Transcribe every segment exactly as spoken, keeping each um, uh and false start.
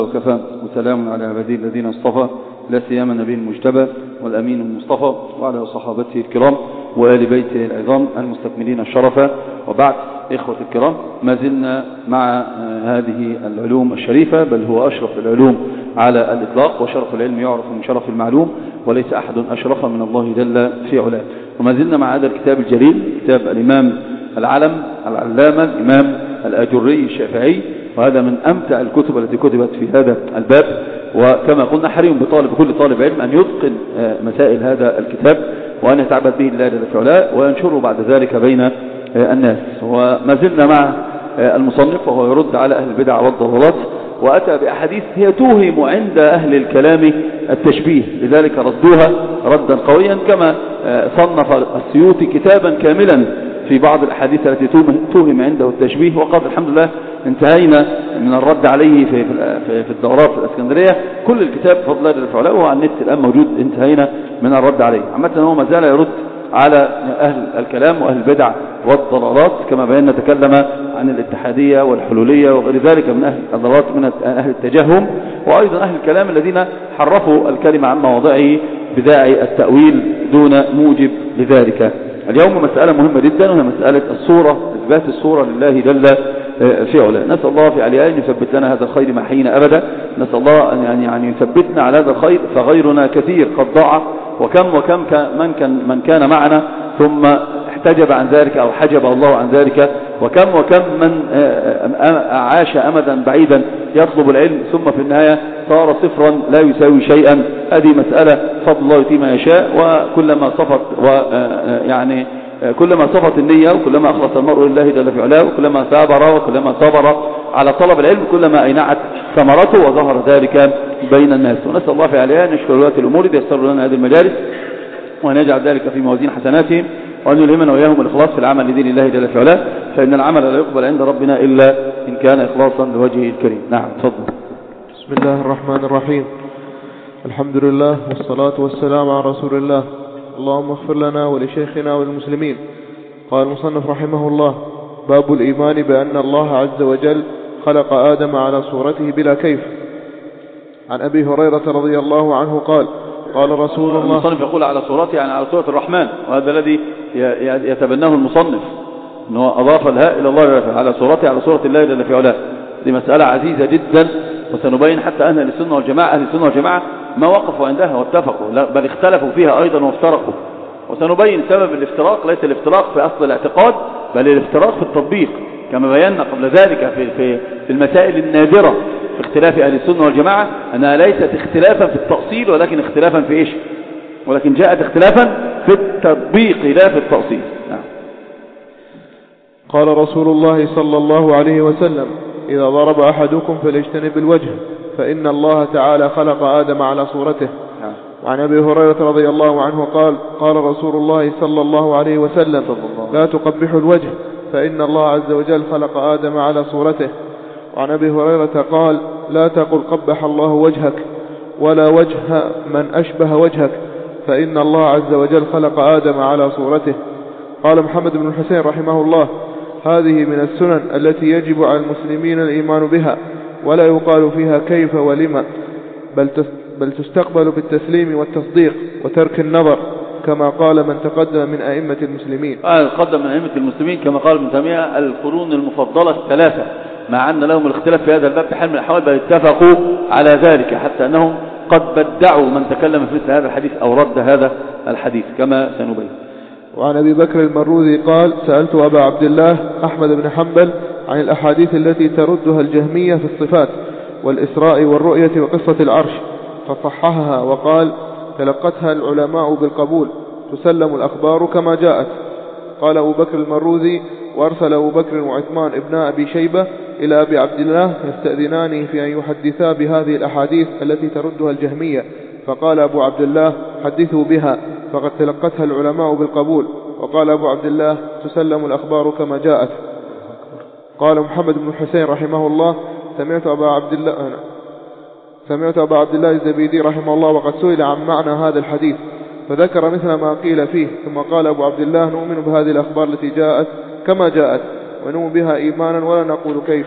وكفى وسلام على عباده الذين اصطفى لا سيما النبي المجتبى والأمين المصطفى وعلى صحابته الكرام وآل بيته العظام المستكملين الشرف. وبعد، إخوة الكرام، ما زلنا مع هذه العلوم الشريفة، بل هو أشرف العلوم على الإطلاق، وشرف العلم يعرف من شرف المعلوم، وليس أحد أشرف من الله جل في علاه. وما زلنا مع هذا الكتاب الجليل، كتاب الإمام العلم العلامة الإمام الآجري الشافعي، وهذا من أمتع الكتب التي كتبت في هذا الباب. وكما قلنا، حري بطالب بكل طالب علم أن يتقن مسائل هذا الكتاب وأن يتعبد به الله جل في علاه وينشره بعد ذلك بين الناس. وما زلنا مع المصنف وهو يرد على أهل البدع والضلالات، وأتى بأحاديث هي توهم عند أهل الكلام التشبيه، لذلك ردوها ردا قويا، كما صنف السيوطي كتابا كاملا في بعض الأحاديث التي توهم عنده التشبيه. وقد الحمد لله انتهينا من الرد عليه في في الدورات في الإسكندرية. كل الكتاب بفضل الله جل وعلا وهو على النت الآن موجود، انتهينا من الرد عليه. عامة هو ما زال يرد على أهل الكلام وأهل البدع والضلالات، كما بينا تكلم عن الاتحادية والحلولية وغير ذلك من أهل الضلالات، من أهل التجهم، وأيضا أهل الكلام الذين حرفوا الكلمة عن مواضعه بداعي التأويل دون موجب لذلك. اليوم مسألة مهمة جدا، وهي مسألة الصورة، إثبات الصورة لله جل في علاه. نسأل الله في علياء أن يثبت لنا هذا الخير ما حين أبدا. نسأل الله أن يعني, يعني يثبتنا على هذا الخير، فغيرنا كثير قد ضاع، وكم وكم من كان, من كان معنا ثم احتجب عن ذلك أو حجب الله عن ذلك، وكم وكم من عاش أمدا بعيدا يطلب العلم ثم في النهاية صار صفرا لا يساوي شيئا. هذه مسألة فضل الله يؤتي ما يشاء، وكلما صفت ويعني كلما صفت النية وكلما أخلص المرء لله جل في علاه وكلما ثابر وكلما صبر على طلب العلم كلما أينعت ثمرته وظهر ذلك بين الناس. ونسأل الله في عليها أن يشكر ولاة الأمور ييسر لنا هذه المجالس، وأن يجعل ذلك في موازين حسناتهم، وأن يلهمنا وإياهم الإخلاص في العمل لدين الله جل في علاه، فإن العمل لا يقبل عند ربنا إلا إن كان إخلاصا لوجهه الكريم. نعم، تفضل. بسم الله الرحمن الرحيم. الحمد لله والصلاة والسلام على رسول الله. اللهم اغفر لنا ولشيخنا وللمسلمين. قال المصنف رحمه الله: باب الإيمان بأن الله عز وجل خلق آدم على صورته بلا كيف. عن أبي هريرة رضي الله عنه قال: قال رسول الله. المصنف يقول على صورته يعني على صورة الرحمن، وهذا الذي يتبناه المصنف، أنه أضاف الهاء إلى الله على صورته على صورة الله جل في علاه. دي مسألة عزيزة جدا، وسنبين حتى أهل السنة والجماعة أهل السنة والجماعة ما وقفوا عندها واتفقوا، بل اختلفوا فيها أيضا وافترقوا. وسنبين سبب الافتراق، ليس الافتراق في أصل الاعتقاد، بل الافتراق في التطبيق، كما بينا قبل ذلك في, في, في المسائل النادرة في اختلاف أهل السنة والجماعة، أنها ليست اختلافا في التأصيل ولكن اختلافا في إيش؟ ولكن جاءت اختلافا في التطبيق لا في التأصيل. نعم. قال رسول الله صلى الله عليه وسلم: إذا ضرب أحدكم فليجتنب الوجه، فإن الله تعالى خلق آدم على صورته. وعن أبي هريرة رضي الله عنه قال: قال رسول الله صلى الله عليه وسلم: لا تقبحوا الوجه، فإن الله عز وجل خلق آدم على صورته. وعن أبي هريرة قال: لا تقل قبح الله وجهك، ولا وجه من أشبه وجهك، فإن الله عز وجل خلق آدم على صورته. قال محمد بن الحسين رحمه الله: هذه من السنن التي يجب على المسلمين الإيمان بها، ولا يقال فيها كيف ولما، بل بل تستقبل بالتسليم والتصديق وترك النظر، كما قال من تقدم من أئمة المسلمين. آه قدم من أئمة المسلمين كما قال ابن تيمية: القرون المفضلة الثلاثة، مع أن لهم الاختلاف في هذا الباب بحال من الأحوال، بل اتفقوا على ذلك، حتى أنهم قد بدعوا من تكلم في مثل هذا الحديث أو رد هذا الحديث كما سنبين. وعن أبي بكر المروذي قال: سألت أبا عبد الله أحمد بن حنبل عن الأحاديث التي تردها الجهمية في الصفات والإسراء والرؤية وقصة العرش، فصححها وقال: تلقتها العلماء بالقبول، تسلم الأخبار كما جاءت. قال أبو بكر المروذي: وأرسل أبو بكر وعثمان ابن أبي شيبة إلى أبي عبد الله يستأذنانه في أن يحدثا بهذه الأحاديث التي تردها الجهمية، فقال أبو عبد الله: حدثوا بها، فقد تلقتها العلماء بالقبول. وقال أبو عبد الله: تسلم الأخبار كما جاءت. قال محمد بن الحسين رحمه الله: سمعت أبا عبد الله سمعت أبا عبد الله الزبيدي رحمه الله وقد سئل عن معنى هذا الحديث، فذكر مثل ما قيل فيه، ثم قال أبو عبد الله: نؤمن بهذه الأخبار التي جاءت كما جاءت، ونؤمن بها إيمانا ولا نقول كيف.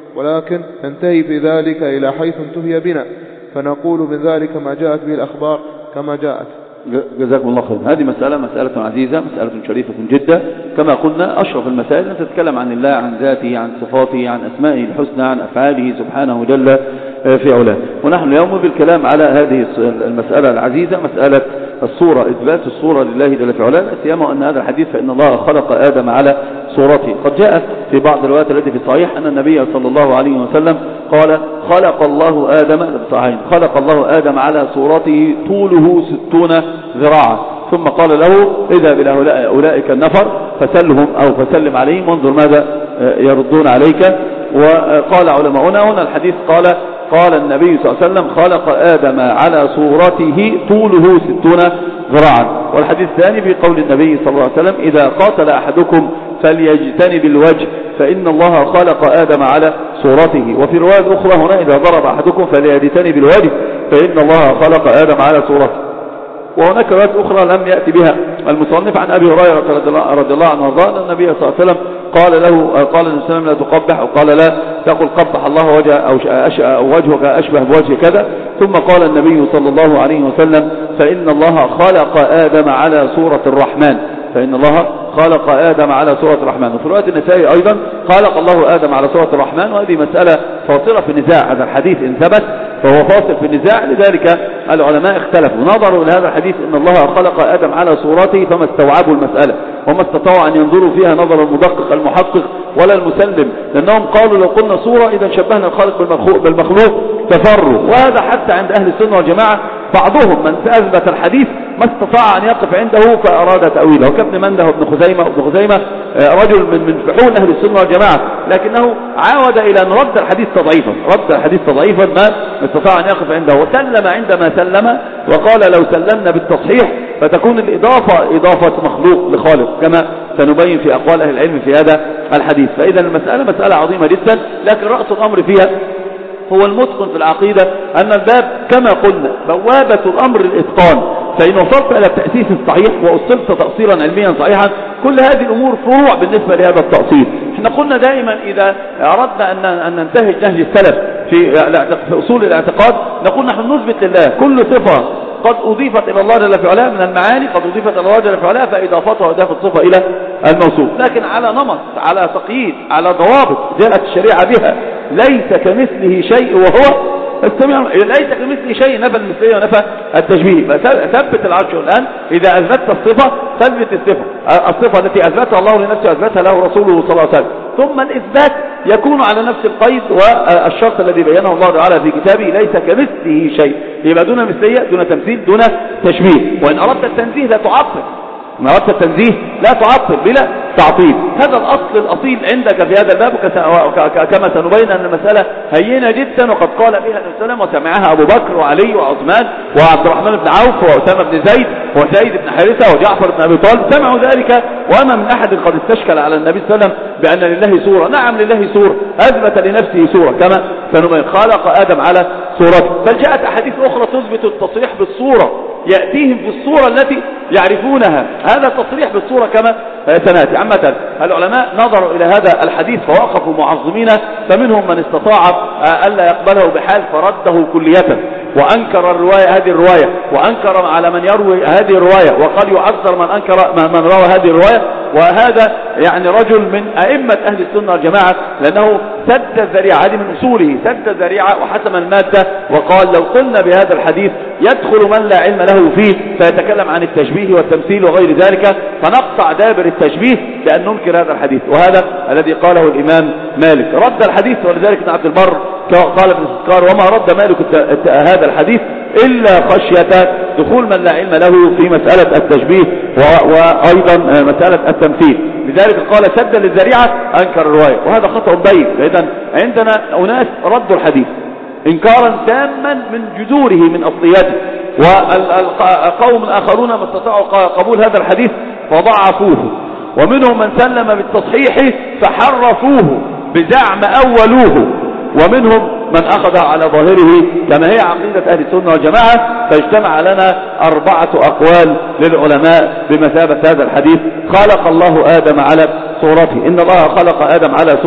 ولكن ننتهي في ذلك إلى حيث انتهي بنا، فنقول من ذلك ما جاءت به الأخبار كما جاءت. جزاكم الله خير. هذه مسألة مسألة عزيزة، مسألة شريفة جدا. كما قلنا أشرف المسائل أن تتكلم عن الله، عن ذاته، عن صفاته، عن أسمائه الحسنى، عن أفعاله سبحانه جل في علاه. ونحن اليوم بالكلام على هذه المسألة العزيزة، مسألة الصورة، إثبات الصورة لله جل في علاه، سيما أن هذا الحديث فإن الله خلق آدم على صورته. قد جاء في بعض الروايات التي في الصحيح أن النبي صلى الله عليه وسلم قال خلق الله آدم بالصحيحين خلق الله آدم على صورته طوله ستون ذراعا، ثم قال له اذهب إلى أولئك النفر فسلهم أو فسلم عليهم وانظر ماذا يردون عليك. وقال علماؤنا هنا الحديث قال قال النبي صلى الله عليه وسلم خلق آدم على صورته طوله ستون ذراعا. والحديث الثاني في قول النبي صلى الله عليه وسلم إذا قاتل أحدكم فليجتنب الوجه فإن الله خلق آدم على صورته. وفي رواية أخرى هنا إذا ضرب أحدكم فليجتنب الوجه فإن الله خلق آدم على صورته. وهناك روايات أخرى لم يأتي بها المصنف عن أبي هريرة رضي الله عنه وارضاه أن النبي صلى الله عليه وسلم قال له قال النبي صلى الله عليه وسلم لا تقبح، وقال لا تقل قبح الله وجه أو وجهك أشبه بوجه كذا. ثم قال النبي صلى الله عليه وسلم فإن الله خلق آدم على صورة الرحمن فإن الله خلق آدم على صورة الرحمن. وفي رواية النسائي أيضا خلق الله آدم على صورة الرحمن. وهذه مسألة فاصلة في النزاع، هذا الحديث إن ثبت فهو فاصل في النزاع، لذلك العلماء اختلفوا نظروا إلى هذا الحديث إن الله خلق آدم على صورته فما استوعبوا المسألة وما استطاعوا أن ينظروا فيها نظر المدقق المحقق ولا المسلم، لأنهم قالوا لو قلنا صورة إذا شبهنا الخالق بالمخلوق تفروا. وهذا حتى عند أهل السنة والجماعة بعضهم من أثبت الحديث ما استطاع أن يقف عنده فأراد تأويله، وكابن منده وابن خزيمة وابن خزيمة رجل من من فحول أهل السنة والجماعة، لكنه عاود إلى أن رد الحديث تضعيفا رد الحديث تضعيفا ما استطاع أن يقف عنده، وسلم عندما سلم وقال لو سلمنا بالتصحيح فتكون الإضافة إضافة مخلوق لخالق كما سنبين في أقوال أهل العلم في هذا الحديث. فإذا المسألة مسألة عظيمة جدا، لكن رأس الأمر فيها هو المتقن في العقيدة أن الباب كما قلنا بوابة الأمر الإتقان، فإن وصلت إلى التأسيس الصحيح وأصلت تأصيلا علميا صحيحا كل هذه الأمور فروع بالنسبة لهذا التأصيل. احنا قلنا دائما إذا أردنا أن أن ننتهج نهج السلف في في أصول الاعتقاد نقول نحن نثبت لله كل صفة قد أضيفت إلى الله جل في علاه من المعاني قد أضيفت إلى الله جل في علاه فإضافتها إضافة صفة إلى الموصوف، لكن على نمط على تقييد على ضوابط جاءت الشريعة بها. ليس كمثله شيء وهو السميع، ليس كمثله شيء نفى المثلية ونفى التشبيه. ثبت العرش الآن إذا أثبتت الصفة ثبت الصفة الصفة التي أثبتها الله لنفسه أثبتها له رسوله صلى الله عليه وسلم، ثم الإثبات يكون على نفس القيد والشرط الذي بينه الله تعالى في كتابه ليس كمثله شيء، يبقى دون مثلية دون تمثيل دون تشبيه. وإن أردت التنزيه لا تعطل، إن أردت التنزيه لا تعطل بلا تعطيل. هذا الأصل الأصيل عندك في هذا الباب، كما سنبين أن المسألة هينة جدا وقد قال بها النبي صلى الله عليه وسلم وسمعها أبو بكر وعلي وعثمان وعبد الرحمن بن عوف وأسامة بن زيد وسعيد بن حارثة وجعفر بن أبي طالب، سمعوا ذلك وما من أحد قد استشكل على النبي صلى الله عليه وسلم بأن لله صورة. نعم لله صورة، أثبت لنفسه صورة كما سنبين خلق آدم على صورته. بل جاءت أحاديث أخرى تثبت التصريح بالصورة، يأتيهم في الصورة التي يعرفونها، هذا التصريح بالصورة كما سنأتي. عامة العلماء نظروا إلى هذا الحديث فوقفوا معظمين، فمنهم من استطاع ألا يقبله بحال فرده كلية وأنكر الرواية هذه الرواية وأنكر على من يروي هذه الرواية وقال يعذر من أنكر من روى هذه الرواية. وهذا يعني رجل من أئمة أهل السنة والجماعة، لأنه سد الذريعة، هذه من أصوله سد الذريعة وحسم المادة، وقال لو قلنا بهذا الحديث يدخل من لا علم له فيه فيتكلم عن التشبيه والتمثيل وغير ذلك، فنقطع دابر التشبيه بأن ننكر هذا الحديث. وهذا الذي قاله الإمام مالك، رد الحديث. ولذلك ابن عبد البر قال في الاستذكار وما رد مالك هذا الحديث إلا خشية دخول من لا علم له في مسألة التشبيه وأيضا مسألة التمثيل. لذلك قال سد للذريعة أنكر الرواية، وهذا خطأ بين. إذن عندنا أناس ردوا الحديث إنكارا تاما من جذوره من أصلياته، والقوم الآخرون ما استطاعوا قبول هذا الحديث فضعفوه، ومنهم من سلم بالتصحيح فحرفوه بزعم أولوه، ومنهم من أخذ على ظاهره كما هي عقيدة أهل السنة والجماعة. فاجتمع لنا أربعة أقوال للعلماء بمثابة هذا الحديث خلق الله آدم على صورته، إن الله خلق آدم على صورة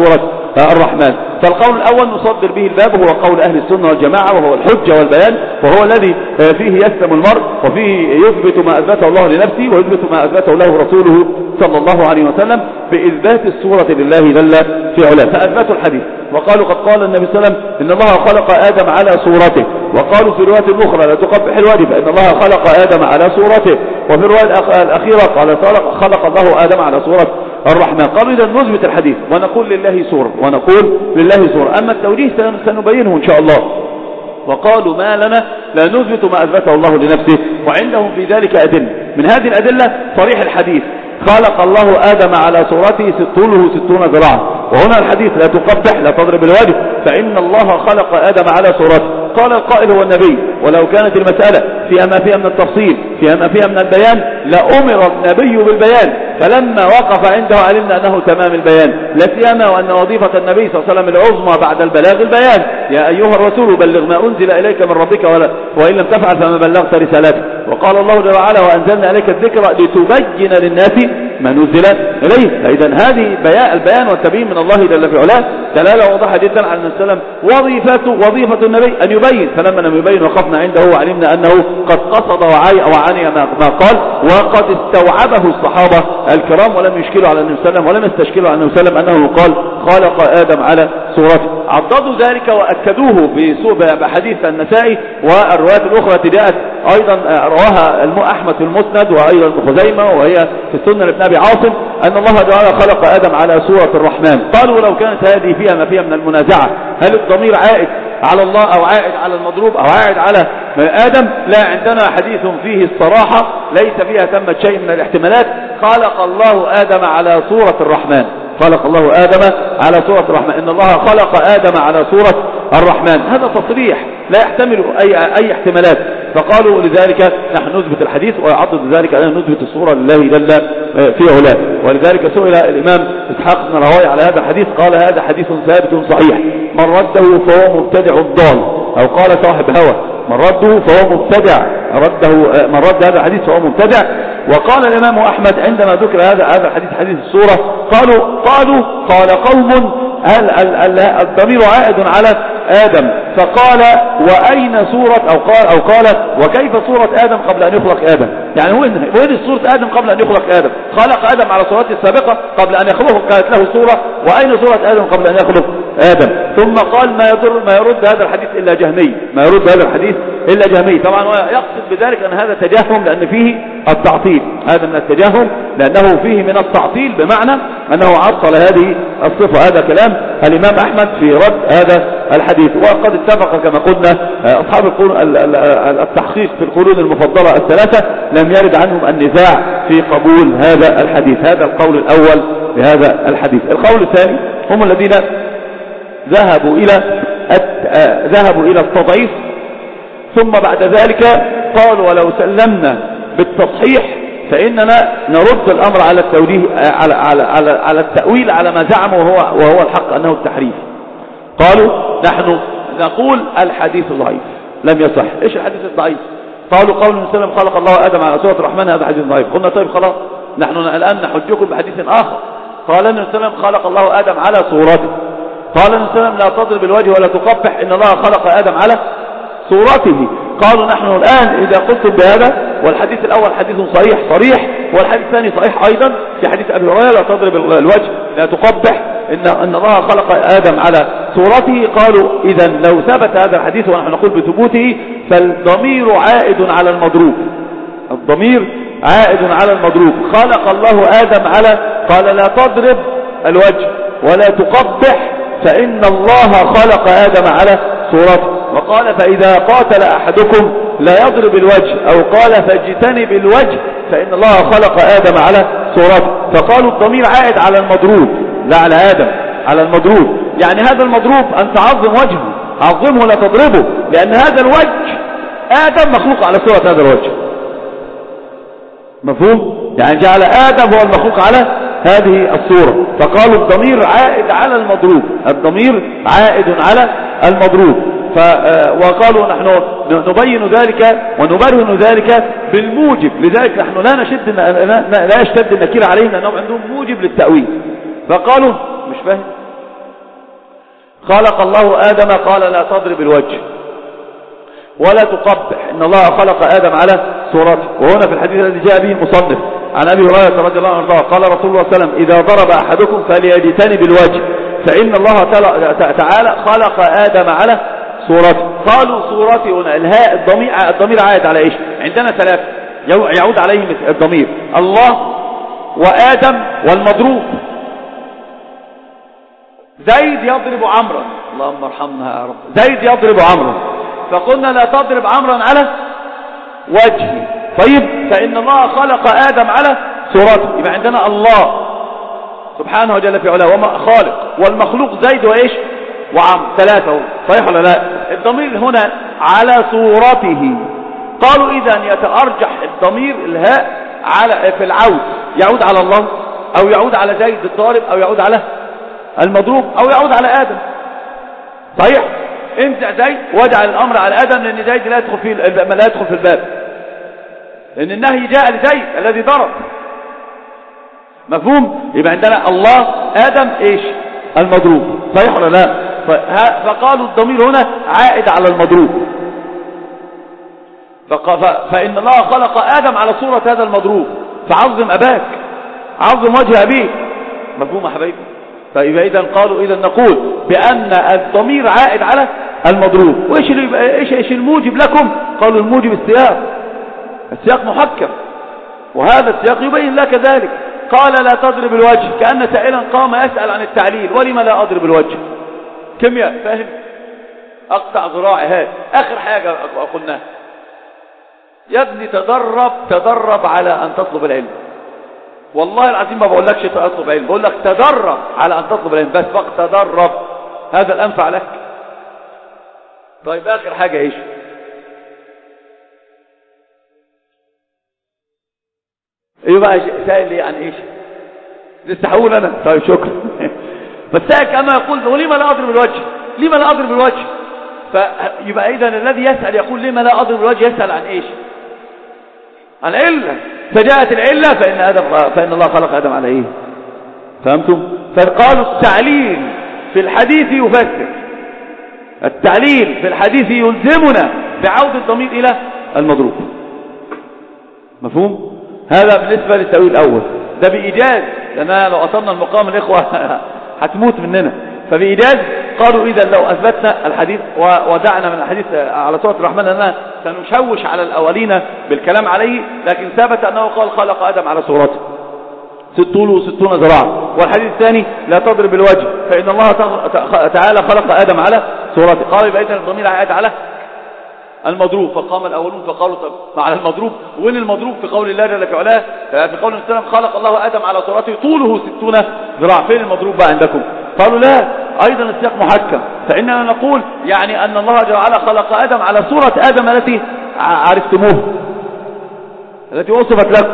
الرحمن. فالقول الأول نصدر به الباب هو قول أهل السنة والجماعة، وهو الحجة والبيان، وهو الذي فيه يسلم المرء وفيه يثبت ما أثبته الله لنفسه ويثبت ما أثبته له رسوله صلى الله عليه وسلم بإثبات الصورة لله جل في علاه. فأثبتوا الحديث وقالوا قد قال النبي صلى الله عليه وسلم إن الله خلق آدم على صورته، وقالوا في رواية الأخرى لا تقبح الوجه فإن الله خلق آدم على صورته، وفي الرواية الأخيرة قال خلق الله آدم على صورة الرحمن. قالوا إذا نثبت الحديث ونقول لله صورة ونقول لله صورة. أما التوجيه سنبينه إن شاء الله. وقالوا ما لنا لا نثبت ما أثبته الله لنفسه، وعندهم في ذلك أدلة. من هذه الأدلة صريح الحديث خلق الله آدم على صورته طوله ستون ذراعا، وهنا الحديث لا تقبح لا تضرب الوجه فإن الله خلق آدم على صورته. قال القائل هو النبي، ولو كانت المسألة فيها ما فيها من التفصيل فيها ما فيها من البيان لأمر النبي بالبيان، فلما وقف عنده علمنا أنه تمام البيان، لا سيما وأن وظيفة النبي صلى الله عليه وسلم العظمى بعد البلاغ البيان. يا أيها الرسول بلغ ما أنزل إليك من ربك ولا وإن لم تفعل فما بلغت رسالته. وقال الله جل وعلا وأنزلنا إليك الذكر لتبين للناس ما نزل إليه. فإذا هذه البيان والتبيين من الله جل في علاه دلالة واضحة جدا على أن السلام وظيفته وظيفة النبي أن يبين. فلما لم يبين وقفنا عنده وعلمنا أنه قد قصد وعني ما قال، وقد استوعبه الصحابة الكرام ولم يشكلوا على النبي صلى الله عليه وسلم ولم يستشكلوا على النبي صلى الله عليه وسلم أنه قال خلق آدم على صورته. عضدوا ذلك وأكدوه بحديث النسائي والروايات الأخرى التي جاءت أيضا رواها أحمد في المسند وأيضا ابن خزيمة وهي في السنة لابن أبي عاصم أن الله تعالى خلق آدم على صورة الرحمن. قالوا لو كانت هذه فيها ما فيها من المنازعة هل الضمير عائد على الله أو عائد على المضروب أو عائد على آدم؟ لا، عندنا حديث فيه الصراحة ليس فيها تمت شيء من الاحتمالات. خلق الله آدم على صورة الرحمن، خلق الله آدم على صورة الرحمن، إن الله خلق آدم على صورة الرحمن. هذا تصريح لا يحتمل أي, أي احتمالات. فقالوا لذلك نحن نثبت الحديث، ويعضد ذلك أن نثبت الصورة لله جل في علاه. ولذلك سئل الإمام إسحاق بن راهويه على هذا الحديث قال هذا حديث ثابت صحيح، من رده فهو مبتدع ضال، أو قال صاحب هوى من رده فهو مبتدع، رده من رد هذا الحديث فهو مبتدع. وقال الإمام أحمد عندما ذكر هذا هذا الحديث حديث الصورة قالوا قالوا قال قوم الضمير عائد على آدم، فقال وأين صورة أو قال أو قال وكيف صورة آدم قبل أن يخلق آدم؟ يعني وين وين صورة آدم قبل أن يخلق آدم؟ خلق آدم على صورته السابقة قبل أن يخلقه كانت له صورة، وأين صورة آدم قبل أن يخلق آدم؟ ثم قال ما يضر ما يرد هذا الحديث إلا جهمي، ما يرد هذا الحديث إلا جهمي. طبعا يقصد بذلك أن هذا تجاهم لأن فيه التعطيل، هذا من التجاهم لأنه فيه من التعطيل بمعنى أنه عطل هذه الصفة. هذا كلام الإمام أحمد في رد هذا الحديث. وقد اتفق كما قلنا أصحاب التحقيق في القرون المفضلة الثلاثة لم يرد عنهم النزاع في قبول هذا الحديث. هذا القول الأول بهذا الحديث. القول الثاني هم الذين ذهبوا إلى ذهبوا إلى التضعيف، ثم بعد ذلك قالوا ولو سلمنا بالتصحيح فإننا نرد الأمر على التوجيه على على على, على التأويل على ما زعموا وهو وهو الحق أنه التحريف. قالوا نحن نقول الحديث ضعيف لم يصح. إيش الحديث الضعيف؟ قالوا قول النبي صلى الله عليه وسلم خلق الله آدم على صورة الرحمن هذا حديث ضعيف. قلنا طيب خلاص نحن الآن نحجكم بحديث آخر. قال النبي صلى الله عليه وسلم خلق الله آدم على صورته. قال النبي صلى الله عليه وسلم لا تضرب الوجه ولا تقبح إن الله خلق آدم على صورته. قالوا نحن الآن إذا قلتم بهذا والحديث الأول حديث صحيح صريح والحديث الثاني صحيح أيضا في حديث أبي هريرة لا تضرب الوجه لا تقبح إن, إن الله خلق آدم على صورته. قالوا إذا لو ثبت هذا الحديث ونحن نقول بثبوته فالضمير عائد على المضروب، الضمير عائد على المضروب. خلق الله آدم على قال لا تضرب الوجه ولا تقبح فإن الله خلق آدم على صورته. وقال فإذا قاتل أحدكم لا يضرب الوجه أو قال فاجتنب الوجه فإن الله خلق آدم على صورته. فقالوا الضمير عائد على المضروب لا على آدم، على المضروب. يعني هذا المضروب أن تعظم وجهه، عظمه لا تضربه، لأن هذا الوجه آدم مخلوق على صورة هذا الوجه. مفهوم؟ يعني جعل آدم هو المخلوق على هذه الصورة. فقالوا الضمير عائد على المضروب، الضمير عائد على المضروب. ف... وقالوا نحن نبين ذلك ونبرهن ذلك بالموجب. لذلك نحن لا نشد لا يشتد النكير عليهم لأنهم عندهم موجب للتأويل. فقالوا مش فاهم خلق الله آدم قال لا تضرب الوجه ولا تقبح، إن الله خلق آدم على صورته. وهنا في الحديث الذي جاء به المصنف عن أبي هريرة رضي الله عنه قال رسول الله صلى الله عليه وسلم إذا ضرب أحدكم فليجتنب الوجه فإن الله تعالى خلق آدم على صورته. قالوا صورته هنا الهاء الضمير الضمير عائد على إيش؟ عندنا ثلاثة يعود عليهم الضمير، الله وآدم والمضروب. زيد يضرب عمرا، اللهم ارحمنا يا رب، زيد يضرب عمرا، فقلنا لا تضرب عمرا على وجهه. طيب فإن الله خلق آدم على صورته، يبقى عندنا الله سبحانه وجل في علاه وما خالق، والمخلوق زيد وإيش وعمر، ثلاثة. صحيح ولا لا؟ الضمير هنا على صورته. قالوا إذن يتأرجح الضمير الهاء على في العود يعود على الله أو يعود على زيد الضارب أو يعود على المضروب أو يعود على آدم. صحيح؟ انزع زيد واجعل الأمر على آدم، لأن زيد لا يدخل في لا يدخل في الباب، لأن النهي جاء لزيد الذي ضرب. مفهوم؟ يبقى عندنا الله آدم إيش المضروب. صحيح ولا لا؟ فقالوا الضمير هنا عائد على المضروب، فإن الله خلق آدم على صورة هذا المضروب فعظم أباك، عظم وجه أبيك. مفهوم يا حبايبي؟ فإذا إذن قالوا إذا نقول بأن الضمير عائد على المضروب. وإيش إيش إيش الموجب لكم؟ قالوا الموجب السياق، السياق محكم، وهذا السياق يبين لك ذلك. قال لا تضرب الوجه، كأن سائلا قام يسأل عن التعليل، ولما لا أضرب الوجه؟ كيمياء، فاهم؟ أقطع ذراعي. هذا آخر حاجة قلناها. يا ابني تدرب تدرب على أن تطلب العلم. والله العظيم ما بقول لكش تطلب علم، بقول لك تدرب على أن تطلب العلم، بس فقط تدرب، هذا الأنفع لك. طيب آخر حاجة إيش؟ ايه بقى سائل لي عن ايش؟ لسه هقول انا. طيب شكرا. بس سائل كما يقول ولما لا اضرب الوجه؟ لما لا اضرب الوجه؟ فيبقى اذا الذي يسأل يقول لما لا اضرب الوجه يسأل عن ايش؟ عن علة. فجاءت العلة فإن آدم فإن الله خلق آدم على ايه؟ فهمتم؟ فقالوا التعليل في الحديث يفسر، التعليل في الحديث يلزمنا بعودة الضمير إلى المضروب. مفهوم؟ هذا بالنسبة للتأويل الأول، ده بإيجاز، لأننا لو أصلنا المقام الإخوة هتموت مننا. فبإيجاز قالوا إذا لو أثبتنا الحديث ودعنا من الحديث على سورة الرحمن أننا سنشوش على الأولين بالكلام عليه، لكن ثبت أنه قال خلق آدم على صورته ستون وستون ذراعا. والحديث الثاني لا تضرب الوجه فإن الله تعالى خلق آدم على صورته. قال يبقى إذن الضمير عائد على المضروب. فقام الأولون فقالوا طب على المضروب، وين المضروب في قول الله جل وعلا؟ في قول السلام خلق الله آدم على صورته طوله ستون ذراع، فين المضروب بقى عندكم؟ قالوا لا، أيضا السياق محكم. فإننا نقول يعني أن الله جل وعلا خلق آدم على صورة آدم التي عرفتموه، التي وصفت لكم.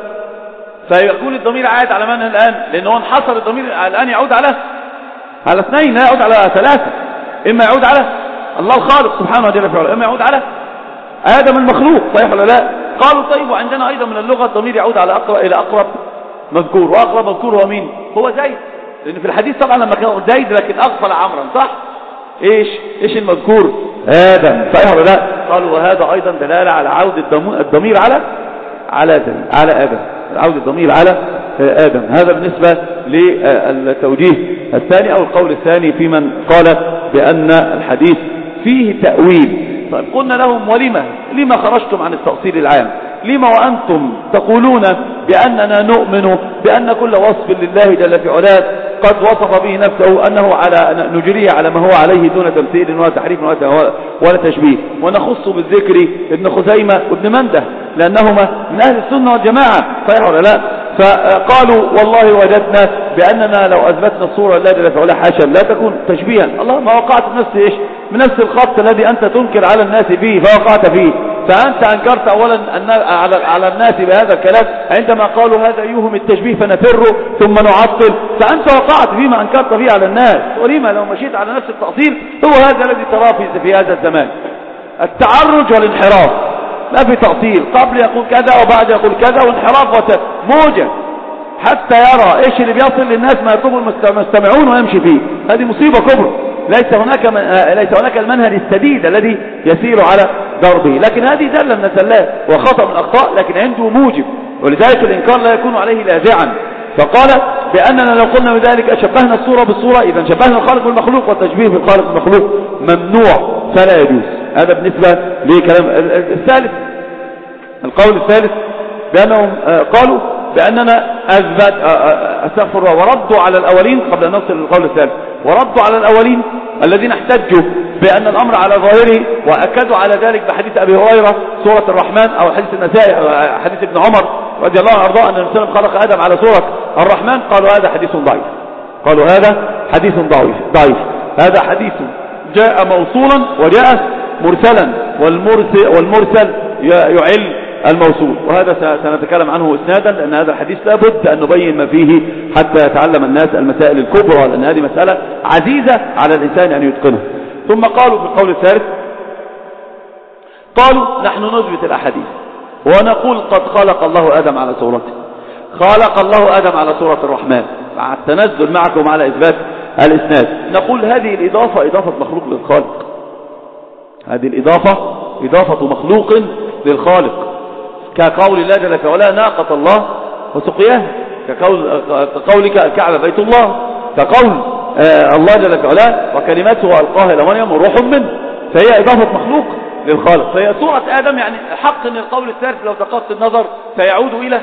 فيكون الضمير عائد على من الآن؟ لأنه انحصر الضمير الآن يعود على على اثنين، لا يعود على ثلاثة. إما يعود على الله الخالق سبحانه وتعالى، إما يعود على آدم المخلوق. صحيح ولا لا؟ قالوا طيب وعندنا أيضا من اللغة الضمير يعود على أقرب إلى أقرب مذكور، وأقرب مذكور هو مين؟ هو زيد، لأن في الحديث طبعا لما كان زيد لكن أغفل عمرا، صح؟ إيش إيش المذكور؟ آدم. صحيح ولا لا؟ قالوا وهذا أيضا دلالة على عودة الضمير على على زيد على آدم، عودة الضمير على آدم. هذا بالنسبة للتوجيه الثاني أو القول الثاني في من قال بأن الحديث فيه تأويل. طيب قلنا لهم ولما لما خرجتم عن التأصيل العام؟ لما وأنتم تقولون بأننا نؤمن بأن كل وصف لله جل في علاه قد وصف به نفسه أنه على نجريه على ما هو عليه دون تمثيل ولا تحريف ولا تشبيه، ونخص بالذكر ابن خزيمة وابن منده لأنهما من أهل السنة والجماعة. صحيح ولا لا؟ فقالوا والله وجدنا بأننا لو أثبتنا الصورة لله جل في علاه حاشا لا تكون تشبيها. الله ما وقعت بنفس إيش؟ بنفس الخط الذي أنت تنكر على الناس فيه فوقعت فيه. فأنت أنكرت أولا على الناس بهذا الكلام عندما قالوا هذا يوهم التشبيه فنفر ثم نعطل، فأنت وقعت فيما أنكرت فيه على الناس. ولما لو مشيت على نفس التأصيل هو هذا الذي تراه في هذا الزمان، التعرج والانحراف. لا في تأصيل، قبل يقول كذا وبعد يقول كذا، وانحراف موجة حتى يرى ايش اللي بيصل للناس ما يطلب المستمعون ويمشي فيه. هذه مصيبة كبرى، ليس هناك من ليس هناك المنهج السديد الذي يسير على ضربه، لكن هذه دلة من الزلات وخطأ من الأخطاء، لكن عنده موجب، ولذلك الإنكار لا يكون عليه لاذعا. فقال بأننا لو قلنا بذلك أشبهنا الصورة بالصورة، إذا شبهنا الخالق بالمخلوق، والتشبيه بالخالق بالمخلوق ممنوع فلا يجوز. هذا بالنسبة لكلام. الثالث، القول الثالث بأنهم قالوا بأننا أثبت أستغفر الله وردوا على الأولين قبل أن نصل للقول الثالث، وردوا على الأولين الذين احتجوا بأن الأمر على ظاهره، وأكدوا على ذلك بحديث أبي هريرة سورة الرحمن، أو حديث النسائي حديث ابن عمر رضي الله عنه وارضاه أن النبي صلى الله عليه وسلم خلق آدم على سورة الرحمن. قالوا هذا حديث ضعيف، قالوا هذا حديث ضعيف ضعيف هذا حديث جاء موصولا وجاء مرسلا، والمرسل, والمرسل يعل الموصول، وهذا سنتكلم عنه اسنادا، لأن هذا الحديث لابد أن نبين ما فيه حتى يتعلم الناس المسائل الكبرى، لأن هذه مسألة عزيزة على الإنسان أن يتقنها. ثم قالوا في القول الثالث، قالوا نحن نثبت الأحاديث ونقول قد خلق الله آدم على صورته، خلق الله آدم على صورة الرحمن، مع التنزل معكم على إثبات الإسناد. نقول هذه الإضافة إضافة مخلوق للخالق، هذه الإضافة إضافة مخلوق للخالق، كقول الله جل وعلا ناقة الله وسقياها، كقول كقولك الكعبة بيت الله، كقول آه الله جل وعلا وكلمته ألقاها إلى مريم وروح منه، فهي إضافة مخلوق للخالق. فهي صورة آدم، يعني حق أن القول الثالث لو دققت النظر سيعود إلى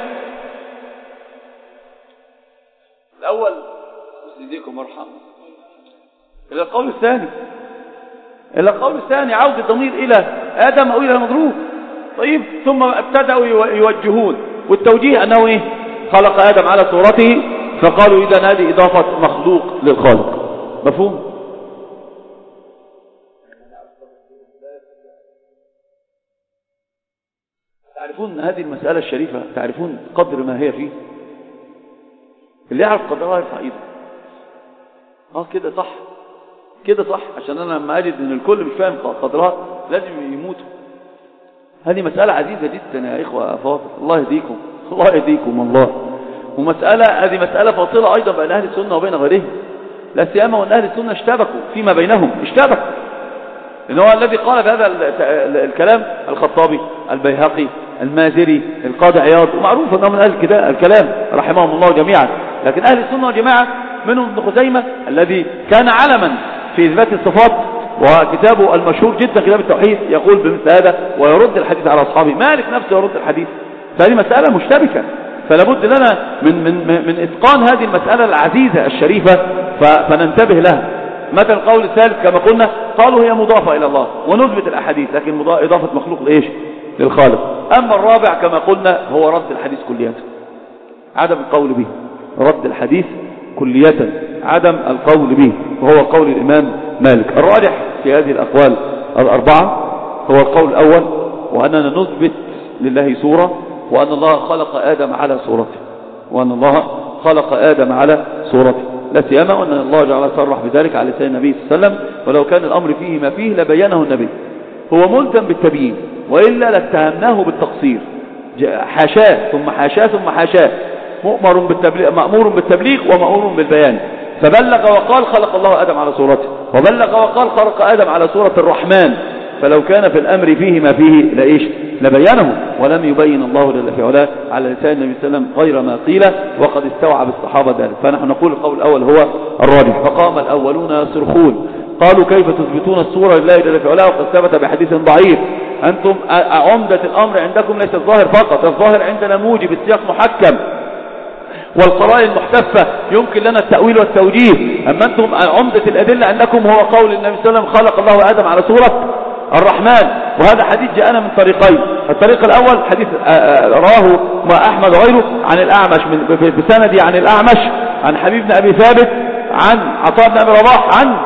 الأول، يزيدكم مرحبا، إلى القول الثاني، إلى القول الثاني عود الضمير إلى آدم أو إلى المضروب. طيب، ثم ابتدأوا يوجهون، والتوجيه أنه إيه؟ خلق آدم على صورته، فقالوا إذن هذه إضافة مخلوق للخالق. مفهوم؟ تعرفون هذه المسألة الشريفة، تعرفون قدر ما هي فيه؟ اللي يعرف قدرها يرفع ايده. اه كده صح، كده صح، عشان انا لما اجد ان الكل مش فاهم قدرها لازم يموتوا. هذه مسألة عزيزة جدا يا إخوة أفاضل، الله يهديكم، الله يهديكم الله. ومسألة هذه مسألة فاصلة أيضا بين أهل السنة وبين غيرهم، لا سيما وأن أهل السنة اشتبكوا فيما بينهم، اشتبكوا، إن هو الذي قال بهذا الكلام الخطابي، البيهقي، المازري، القاضي عياض، ومعروف أنه من أهل الكلام رحمهم الله جميعا. لكن أهل السنة والجماعة منهم ابن خزيمة الذي كان علما في إثبات الصفات، وكتابه المشهور جدا كتاب التوحيد يقول بمثل هذا ويرد الحديث على أصحابه. مالك نفسه يرد الحديث، فهذه مسألة مشتبكة، فلابد لنا من, من, من إتقان هذه المسألة العزيزة الشريفة فننتبه لها. مثل القول الثالث كما قلنا قالوا هي مضافة إلى الله ونثبت الأحاديث، لكن إضافة مخلوق لإيش؟ للخالق. أما الرابع كما قلنا هو رد الحديث كلياته، عدم القول به، رد الحديث كلية، عدم القول به، وهو قول الإمام مالك. الراجح في هذه الأقوال الأربعة هو القول الأول، وأننا نثبت لله صورة، وأن الله خلق آدم على صورته، وأن الله خلق آدم على صورته، لا سيما وأن الله جعل صرح بذلك على لسان النبي صلى الله عليه وسلم، ولو كان الأمر فيه ما فيه لبينه النبي. هو ملزم بالتبيين، وإلا لاتهمناه بالتقصير، حاشاه ثم حاشاه ثم حاشاه، مؤمر بالتبليغ، مأمور بالتبليغ ومأمور بالبيان. فبلغ وقال خلق الله آدم على صورته، وبلغ وقال خلق آدم على صورة الرحمن، فلو كان في الأمر فيه ما فيه لإيش؟ لبينه، ولم يبين الله جل في علاه على لسان النبي صلى الله عليه وسلم غير ما قيل، وقد استوعب الصحابة ذلك. فنحن نقول القول الأول هو الراجح. فقام الأولون يصرخون قالوا كيف تثبتون الصورة لله جل في علاه وقد ثبت بحديث ضعيف؟ أنتم عمدة الأمر عندكم ليس الظاهر فقط، الظاهر عندنا موجب، السياق محكم، والقرائن المحتفة يمكن لنا التأويل والتوجيه. أما أنتم عمدة الأدلة عندكم هو قول النبي صلى الله عليه وسلم خلق الله آدم على صورة الرحمن، وهذا حديث جاءنا من طريقين. الطريق الأول حديث رواه ما أحمد وغيره عن الأعمش بسندي عن الأعمش عن حبيب بن أبي ثابت عن عطاء بن أبي رباح عن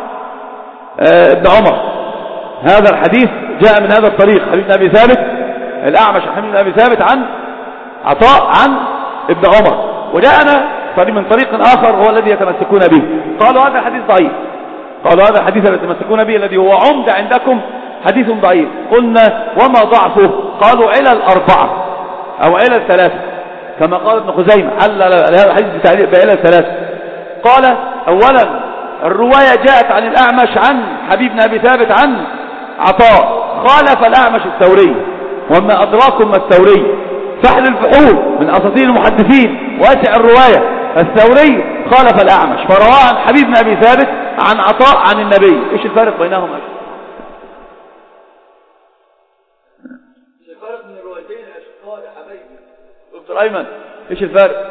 ابن عمر. هذا الحديث جاء من هذا الطريق، حبيب بن أبي ثابت الأعمش عن حبيب بن أبي ثابت عن عطاء عن ابن عمر، وجاءنا من طريق آخر هو الذي يتمسكون به. قالوا هذا حديث ضعيف، قالوا هذا الحديث الذي يتمسكون به الذي هو عمدة عندكم حديث ضعيف. قلنا وما ضعفه؟ قالوا علل أربعة أو علل ثلاثة، كما قال ابن خزيمة علل هذا الحديث بعلل ثلاثة. قال أولا الرواية جاءت عن الأعمش عن حبيب بن أبي ثابت عن عطاء، خالف الأعمش الثوري، وما أدراكم ما الثوري، فحل الفحول من أساطير المحدثين واسع الرواية، الثوري خالف الأعمش فرواه عن حبيب بن أبي ثابت عن عطاء عن النبي. إيش الفرق بينهما؟ إيش الفرق بين الروايتين يا أشقاء يا حبيبي دكتور أيمن؟ إيش الفرق؟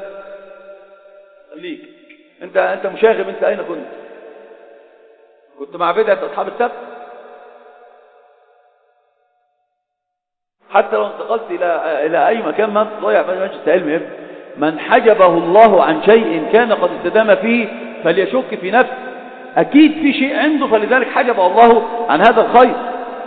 خليك أنت أنت مشاغب. أنت أين كنت؟ كنت مع بدعة أصحاب السبت؟ حتى لو انتقلت إلى إلى أي مكان ما تضيع مجلس علم. من حجبه الله عن شيء كان قد استدام فيه فليشك في نفسه، أكيد في شيء عنده فلذلك حجبه الله عن هذا الخير.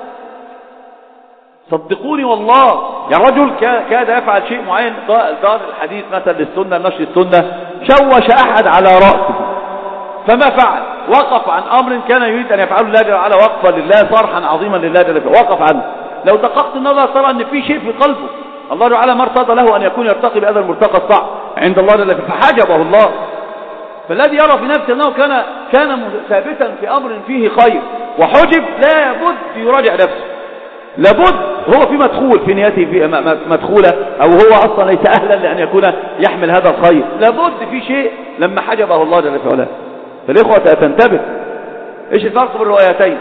صدقوني والله يا رجل كاد يفعل شيء معين، دار الحديث مثلا للسنة نشر السنة شوش أحد على رأسه فما فعل، وقف عن أمر كان يريد أن يفعله الله جل وعلا وقفا لله صرحا عظيما لله جل وعلا، وقف عنه. لو دققت النظر ترى أن في شيء في قلبه الله تعالى ما ارتضى له أن يكون يرتقي بهذا المرتقى الصعب عند الله جل وعلا فحجبه الله. فالذي يرى في نفسه أنه كان كان ثابتا في أمر فيه خير وحجب لا بد يراجع نفسه، لابد هو في مدخول في نيته في مدخولة أو هو أصلا ليس أهلا لأن يكون يحمل هذا الخير، لابد في شيء لما حجبه الله جل وعلا. فالإخوة تنتبه. إيش الفرق بين الروايتين؟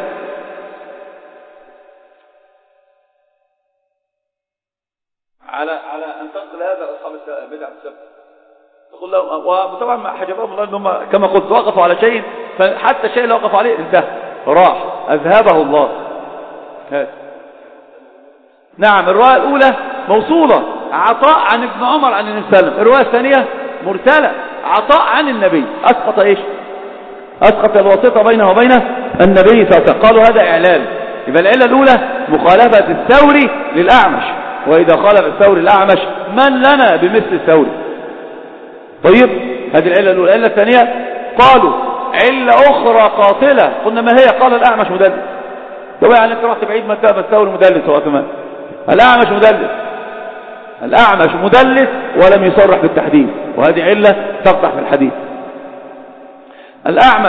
على على أن تنقل هذا أصحاب بدعة السبت تقول لهم، وطبعا ما حجبهم الله أنهم كما قلت وقفوا على شيء فحتى الشيء اللي وقفوا عليه انتهى راح أذهبه الله. هذا نعم. الرواية الأولى موصولة عطاء عن ابن عمر عن النبي صلى الله عليه وسلم، الرواية الثانية مرسلة عطاء عن النبي، أسقط إيش؟ أسقط الواسطة بينه وبين النبي صلى الله عليه وسلم. قالوا هذا إعلال. يبقى العلة الأولى مخالفة الثوري للأعمش، وإذا خالف الثوري الأعمش من لنا بمثل الثوري. طيب هذه العلة الأولى. العلة الثانية قالوا علة أخرى قاتلة، قلنا ما هي؟ قال الأعمش مدلس. طبعا يعني أنت رحت بعيد ما الثوري مدلس هو كمان. الأعمش مدلس، الأعمش مدلس ولم يصرح بالتحديث، وهذه علة تقطع في الحديث. الأعمش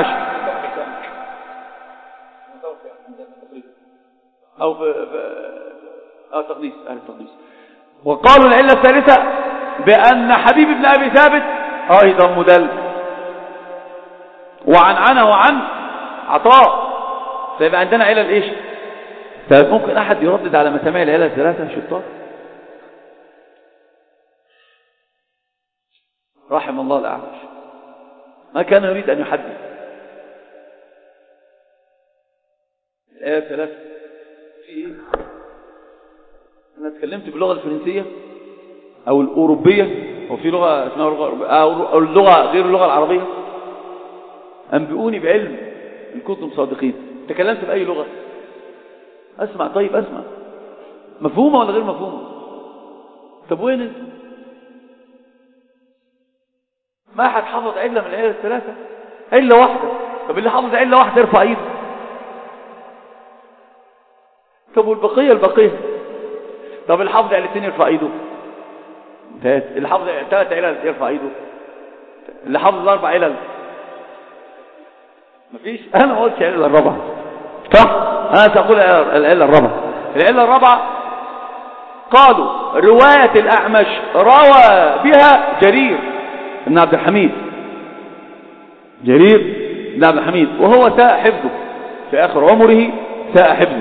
أو في أو تقديس أهل التقديس. وقالوا العلة الثالثة بأن حبيب بن أبي ثابت أيضا مدلس وعن عنه وعن عطاء. فيبقى عندنا علل إيش؟ ممكن أحد يردد على مسامع العلة الثلاثة شطار؟ رحم الله الأعمش ما كان يريد أن يحدث. الآية الثلاثة في إيه؟ أنا اتكلمت باللغة الفرنسية أو الأوروبية، وفي لغة اسمها لغة أو اللغة غير اللغة العربية. أنبئوني بعلم إن كنتم صادقين. تكلمت بأي لغة؟ أسمع. طيب أسمع. مفهومة ولا غير مفهومة؟ طب وين انت؟ ما أحد حفظ علة من العلة الثلاثة، علة واحدة. طب اللي حفظ علة واحدة يرفع ايده. طب والبقية البقية؟ طب اللي حفظ علتين يرفع ايده. اللي حفظ ثلاث علل يرفع ايده. اللي حفظ اربع علل مفيش. انا ما قلتش العلة الرابعة صح؟ انا سأقول العلة الرابعة. العلة الرابعة قالوا رواية الأعمش روى بها جرير بن عبد الحميد، جرير بن عبد الحميد، وهو ساء حفظه في آخر عمره، ساء حفظه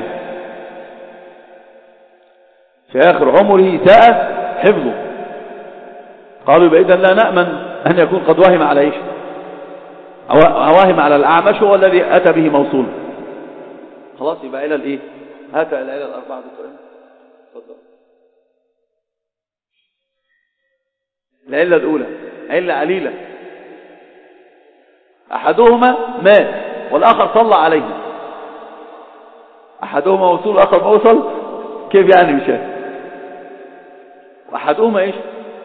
في آخر عمره ساء حفظه. قالوا يبقى إذن لا نأمن أن يكون قد وهم على إيش؟ وهم على الأعمش هو الذي أتى به موصول. خلاص يبقى إلى الإيه؟ هات إلى الأربعة دكتور. تفضل. العلة الأولى علة عليلة، أحدهما مات والآخر صلى عليه. أحدهما موصول والآخر موصل. كيف يعني مش هذا؟ وأحدهما إيش؟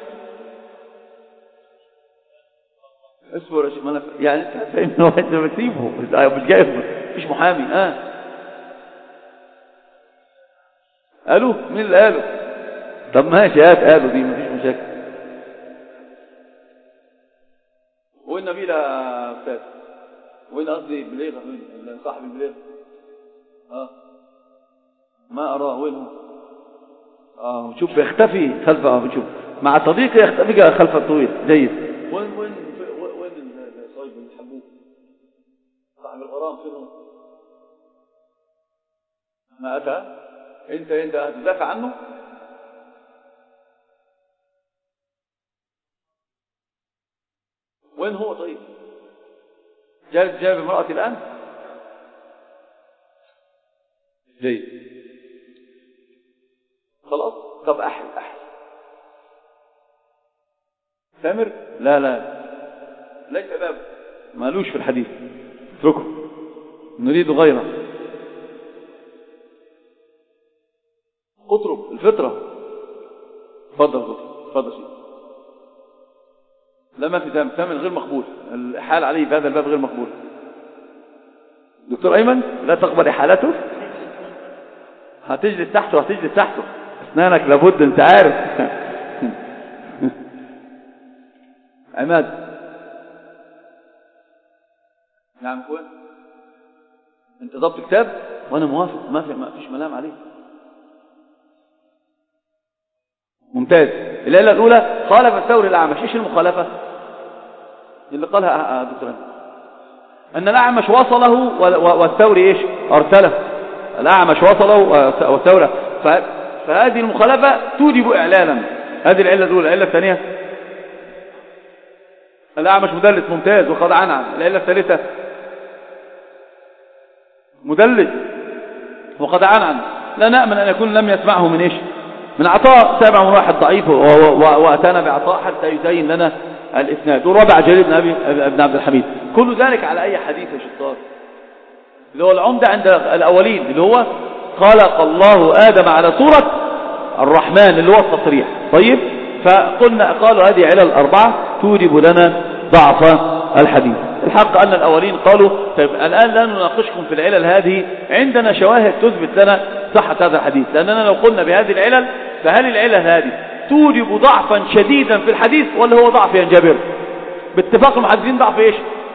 اصبر يا شيخ، ما انا يعني انت فاهم ان هو انت بتسيبه مش جاي مفيش محامي. اه قالوا مين اللي قالوا؟ طب ماشي هات قالوا دي مفيش مشاكل. والنبي يا استاذ وين قصدي بليغ وين صاحب البليغ اه ما اراه وين هو اه شوف بيختفي خلف اه بنشوف مع صديقي يختفي خلف الطويل جيد وين وين وين صاحب الحبوب صاحب الغرام فين هو ما اتى انت انت هتدافع عنه وين هو طيب جاب جاب امرأتي الآن جيد خلاص طب أحل أحل تامر لا لا ليس باب مالوش في الحديث اتركه نريد غيره اترك الفطرة تفضل تفضل شيء لا ما في تامر تامر غير مقبول الحال عليه في هذا الباب غير مقبول دكتور أيمن لا تقبل إحالته هتجلس تحته هتجلس تحته اسنانك لابد انت عارف عماد نعم اخوان انت ضبط كتاب وانا موافق ما في ما فيش ملام عليه ممتاز العلة الأولى خالف الثوري الأعمش إيش المخالفة اللي قالها دكتور أن الأعمش وصله والثوري إيش أرسله الأعمش وصله والثوري فهذه المخالفة توجب إعلانا هذه العلة الأولى. العلة الثانية الأعمش مدلس ممتاز وقد عنعن. العلة الثالثة مدلس وقد عنعن لا نأمن أن يكون لم يسمعه من إيش من عطاء سابع من واحد ضعيف وأتانا بعطاء حتى يزين لنا الإسناد. والرابع جرير بن أبي بن عبد الحميد. كل ذلك على أي حديث يا شطار اللي هو العمدة عند الأولين اللي هو خلق الله آدم على صورة الرحمن اللي هو التصريح. طيب فقلنا قالوا هذه علل الأربعة توجب لنا ضعف الحديث. الحق أن الأولين قالوا طيب الآن لا نناقشكم في العلل هذه عندنا شواهد تثبت لنا صحة هذا الحديث لأننا لو قلنا بهذه العلل فهل العلل هذه توجب ضعفا شديدا في الحديث ولا هو ضعف ينجبر؟ باتفاق المحدثين ضعف ايش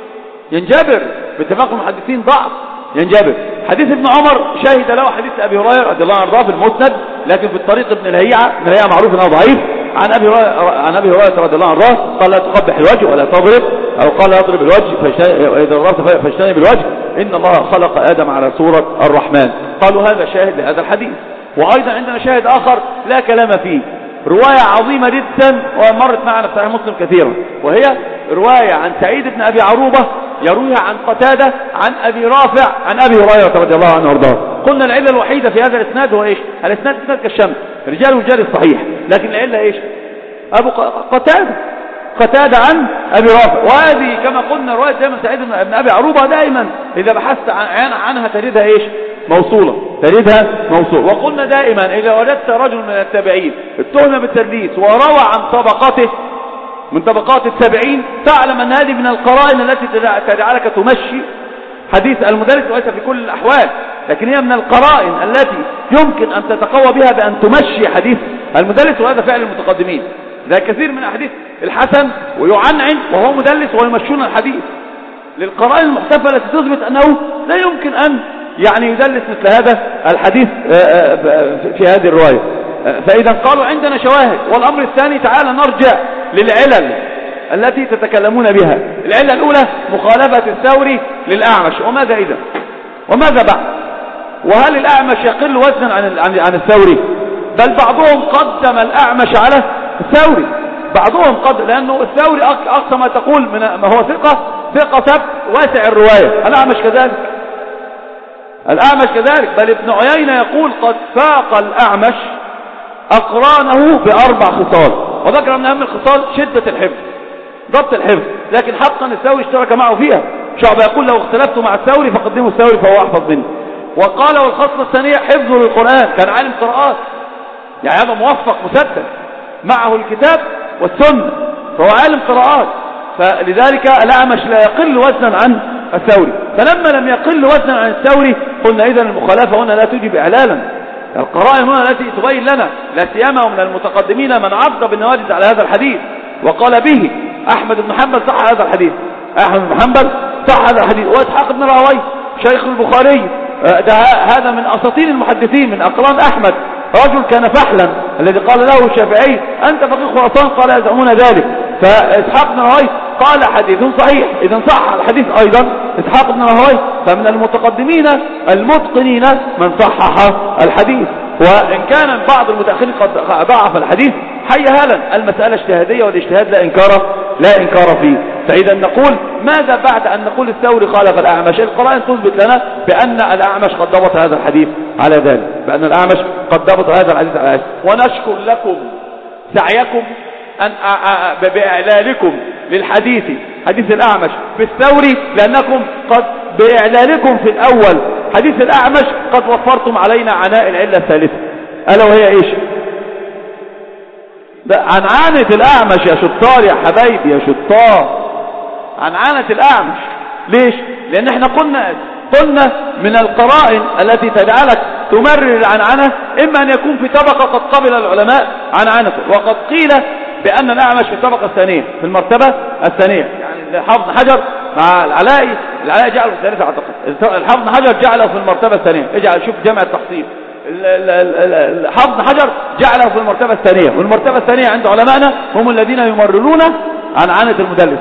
ينجبر باتفاق المحدثين ضعف ينجبر. حديث ابن عمر شاهد له حديث أبي هريرة رضي الله عنه في المسند لكن في الطريق ابن الهيعة ابن الهيعة معروف انه ضعيف عن أبي عن أبي هريرة رضي الله عنه قال لا تقبح الوجه ولا تضرب أو قال لا اضرب الوجه فإذا ضربت فاجتنب الوجه إن الله خلق آدم على صورة الرحمن. قالوا هذا شاهد لهذا الحديث. وأيضا عندنا شاهد آخر لا كلام فيه رواية عظيمة جدا ومرت معنا في صحيح مسلم كثيرا وهي رواية عن سعيد بن أبي عروبة يرويها عن قتادة عن أبي رافع عن أبي هريرة رضي الله عنه وارضاه. قلنا العلة الوحيدة في هذا الإسناد هو إيش الإسناد إسناد كالشمس رجال رجال الصحيح لكن العلة إيش أبو قتادة قتادة عن أبي رافع. وهذه كما قلنا رواية دائما سعيد بن أبي عروبة دائما إذا بحثت عن عنها تجدها إيش موصولة تجدها موصولة. وقلنا دائما إذا وجدت رجل من التابعين اتهم بالتدليس وروى عن طبقاته من طبقات التابعين تعلم أن هذه من القرائن التي تجعلك تمشي حديث المدلس وليس في كل الأحوال لكن هي من القرائن التي يمكن أن تتقوى بها بأن تمشي حديث المدلس وهذا فعل المتقدمين. ذا كثير من أحاديث الحسن ويعنعن وهو مدلس ويمشون الحديث للقرائن المحتفلة التي تثبت أنه لا يمكن أن يعني يدلس مثل هذا الحديث في هذه الرواية. فإذا قالوا عندنا شواهد. والأمر الثاني تعالى نرجع للعلل التي تتكلمون بها. العلة الأولى مخالفة الثوري للأعمش. وماذا إذا وماذا بعد وهل الأعمش يقل وزنا عن عن الثوري؟ بل بعضهم قدم الأعمش على الثوري بعضهم قد لأنه الثوري أقصى ما تقول من ما هو ثقة ثقة ثبت واسع الرواية. الأعمش كذلك الأعمش كذلك بل ابن عيينة يقول قد فاق الأعمش أقرانه بأربع خصال وذكر من أهم الخصال شدة الحفظ ضبط الحفظ لكن حقا الثوري اشترك معه فيها. شعب يقول لو اختلفت مع الثوري فقدموا الثوري فهو أحفظ مني. وقال والخصلة الثانية حفظه للقرآن كان عالم قراءات يعني هذا موفق مسدد معه الكتاب والسنة فهو عالم قراءات فلذلك الأعمش لا يقل وزنا عن الثوري. فلما لم يقل وزنا عن الثوري قلنا إذن المخالفة هنا لا توجب إعلالا. القرائن هنا التي تبين لنا لا سيما من المتقدمين من عض بالنواجذ على هذا الحديث وقال به أحمد بن حنبل صح هذا الحديث. أحمد بن حنبل صح هذا الحديث. وإسحاق بن راهويه شيخ البخاري، ده هذا من أساطين المحدثين من أقران أحمد، رجل كان فحلا الذي قال له الشافعي أنت فقيه خراسان، قال يزعمون ذلك. فإسحاق بن راهويه قال حديث صحيح، إذا صح الحديث أيضا إسحاق بن راهويه، فمن المتقدمين المتقنين من صحح الحديث. وإن كان بعض المتأخرين قد ضعف الحديث، حي هلا المسألة اجتهادية، والاجتهاد لا إنكار لا إنكار فيه. فإذا نقول ماذا بعد أن نقول الثوري خالف الأعمش؟ القرائن تثبت لنا بأن الأعمش قد ضبط هذا الحديث على ذلك، بأن الأعمش قد ضبط هذا الحديث على ذلك. ونشكر لكم سعيكم أن بإعلالكم للحديث حديث الأعمش بالثوري، لأنكم قد بإعلالكم في الأول حديث الأعمش قد وفرتم علينا عناء العلة الثالثة، ألا وهي إيش؟ عنعنة الأعمش يا شطار يا حبايبي يا شطار، عنعنة الأعمش. ليش؟ لأن احنا قلنا قلنا من القرائن التي تجعلك تمرر العنعنة إما أن يكون في طبقة قد قبل العلماء عنعنته، وقد قيل بأن الأعمش في الطبقة الثانية في المرتبة الثانية، يعني حافظ حجر مع العلائي العلائي جعله في الثالثة أعتقد، الحافظ حجر جعله في المرتبة الثانية. اجعل شوف جامع التحصيل، حافظ حجر جعله في المرتبة الثانية، والمرتبة الثانية عند علمائنا هم الذين يمررون عن عنة المدلس.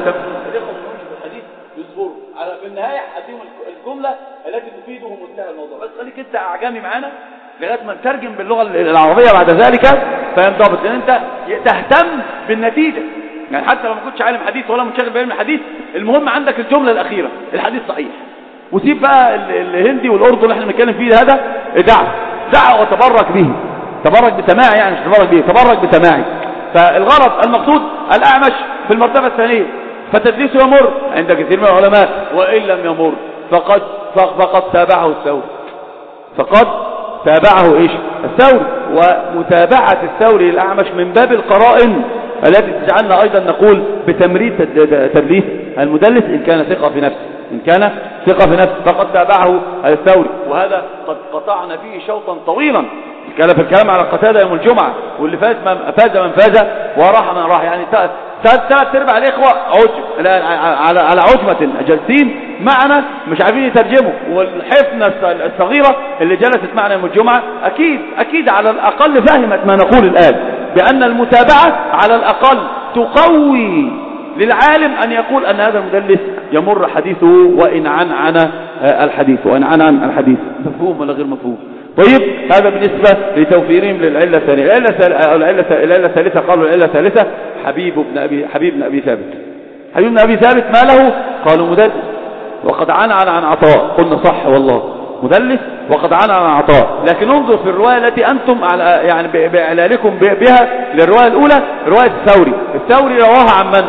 على في النهاية هديهم الجملة التي تفيده منتهى الموضوع، بس خليك انت اعجامي معانا لغايه ما نترجم باللغة العربية بعد ذلك فينضبط، لان انت تهتم بالنتيجة. يعني حتى لو ما كنتش عالم حديث ولا منشغل بعلم الحديث، المهم عندك الجملة الأخيرة الحديث صحيح، وسيب بقى الهندي والأردن اللي احنا بنتكلم فيه هذا دع دع وتبرك به، تبرك بسماعي، يعني مش تبرك به، تبرك بسماعي. فالغرض المقصود الأعمش في المرتبة الثانية، فتدليسه يمر عند كثير من العلماء، وإن لم يمر فقد فقد تابعه الثوري، فقد تابعه ايش الثوري. ومتابعة الثوري للأعمش من باب القرائن التي تجعلنا أيضا نقول بتمريد تدليس المدلس إن كان ثقة في نفسه، إن كان ثقة في نفسه فقد تابعه الثوري. وهذا قد قطعنا فيه شوطا طويلا كان في الكلام على قتادة يوم الجمعة، واللي فاز من فاز من فاز وراح من راح، يعني ثلاث ارباع الاخوه عجب على على عجمه جالسين معنا مش عارفين يترجموا، والحفنه الصغيره اللي جلست معنا يوم الجمعه اكيد اكيد على الاقل فهمت ما نقول الان، بان المتابعه على الاقل تقوي للعالم ان يقول ان هذا المدلس يمر حديثه وان عن عن الحديث وان عن عن الحديث. مفهوم ولا غير مفهوم؟ طيب هذا بالنسبة لتوفيرهم للعلة الثانية. العلة الثالثة قالوا العلة الثالثة حبيب بن أبي حبيب بن أبي ثابت. حبيب بن أبي ثابت ما له؟ قالوا مدلس وقد عن عن عن عطاء. قلنا صح والله مدلس وقد عن عن عطاء، لكن انظر في الرواية التي أنتم على يعني بإعلالكم بها للرواية الأولى رواية الثوري. الثوري رواها عن من؟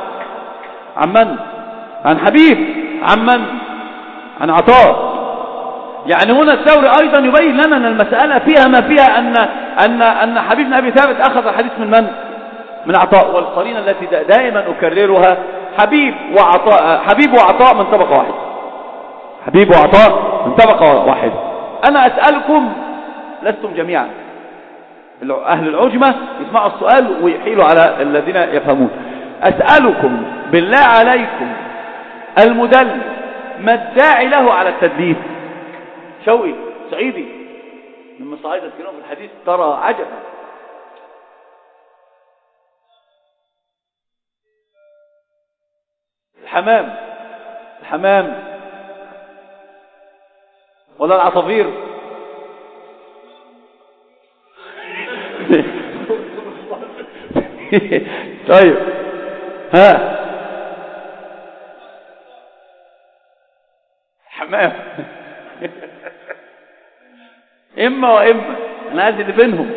عن من؟ عن حبيب. عن من؟ عن عطاء. يعني هنا الثوري أيضا يبين لنا أن المسألة فيها ما فيها أن أن أن حبيب بن أبي ثابت أخذ الحديث من من؟ من عطاء. والقرينة التي دائما أكررها حبيب وعطاء، حبيب وعطاء من طبقة واحدة، حبيب وعطاء من طبقة واحدة. أنا أسألكم لستم جميعا أهل العجمة يسمعوا السؤال ويحيلوا على الذين يفهمون. أسألكم بالله عليكم المدلس ما الداعي له على التدليس؟ شوقي سعيدي من مصاعد الكلام في الحديث ترى عجبا. الحمام الحمام ولا العصافير؟ طيب ها حمام إما وإما أنا عايز اللي بينهم.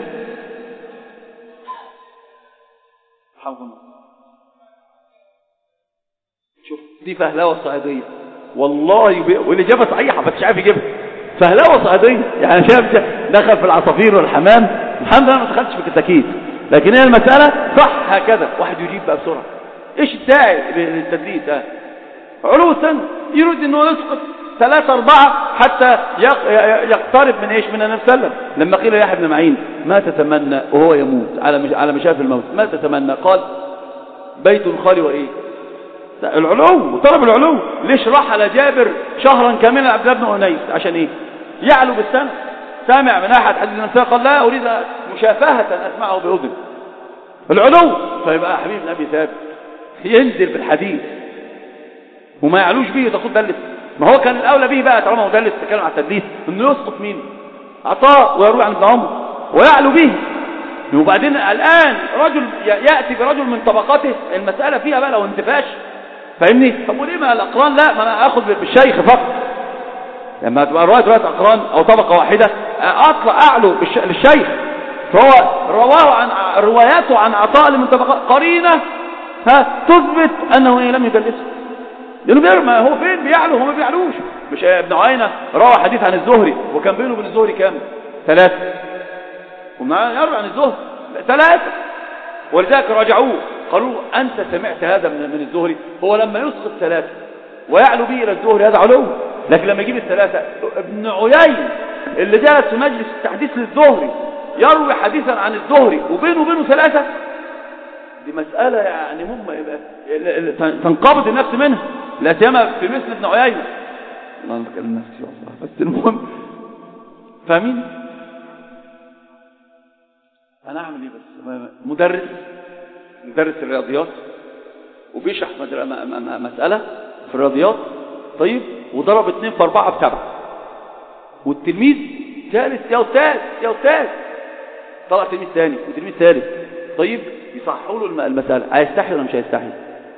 شوف دي فهلاوة صعيدية والله، والإجابة صحيحة بس مش عارف يجيبها. فهلاوة صعيدية يعني شايف دخل في العصافير والحمام. الحمد لله ما دخلتش في الكتاكيت، لكن هي المسألة صح هكذا. واحد يجيب بقى بسرعة إيش الداعي للتدليس ده؟ علو السن يريد إنه يسقط ثلاثة أربعة حتى يقترب من إيش؟ من النبي صلى الله عليه وسلم. لما قيل يا يحيى بن معين ما تتمنى وهو يموت على على مشافة الموت ما تتمنى؟ قال بيت خالي وإيه العلو وطلب العلو. ليش رحل جابر شهرا كاملا عبد الله بن أنيس؟ عشان ايه؟ يعلو بالسنة. سامع من احد حديث النبي قال لا اريد مشافهة اسمعه باذن. العلو. فيبقى حبيب النبي ثابت ينزل بالحديث وما يعلوش به تقول دلس. ما هو كان الاولى به بقى طالما هو دلس تكلم عن التدليس انه يسقط مين؟ عطاء ويروي عن ابن عمر ويعلو به. وبعدين الان رجل ياتي برجل من طبقته المساله فيها بقى لو انتفاش فاهمني. طب وليه ما الاقران؟ لا ما انا اخذ بالشيخ فقط. لما تبقى روايه روايه اقران او طبقه واحده اطلع اعلو للشيخ. فهو رواه عن رواياته عن عطاء من طبقات قرينه ها تثبت انه لم يدلسه. لانه ما هو فين بيعلو هو ما بيعلوش. مش ابن عيينة روى حديث عن الزهري وكان بينه وبين الزهري كام؟ ثلاثة. وما يروي عن الزهري ثلاثة. ولذلك راجعوه قالوا أنت سمعت هذا من من الزهري. هو لما يسقط ثلاثة ويعلو به إلى الزهري هذا علو. لكن لما يجيب الثلاثة ابن عيينة اللي جلس في مجلس التحديث للزهري يروي حديثا عن الزهري وبينه وبينه ثلاثة. دي مسألة يعني هم تنقبض النفس منها لا سيما في مثل ابن عيينة. الله نتكلم نفسي والله بس المهم فاهمين. انا اعمل ايه بس؟ مدرس مدرس الرياضيات وبيشرح مسألة في الرياضيات طيب وضرب اتنين في اربعة بسبعة والتلميذ ثالث يا استاذ يا استاذ طلع تلميذ ثاني وتلميذ ثالث طيب يصححوا له المسألة. هيستحي ولا مش هيستحي؟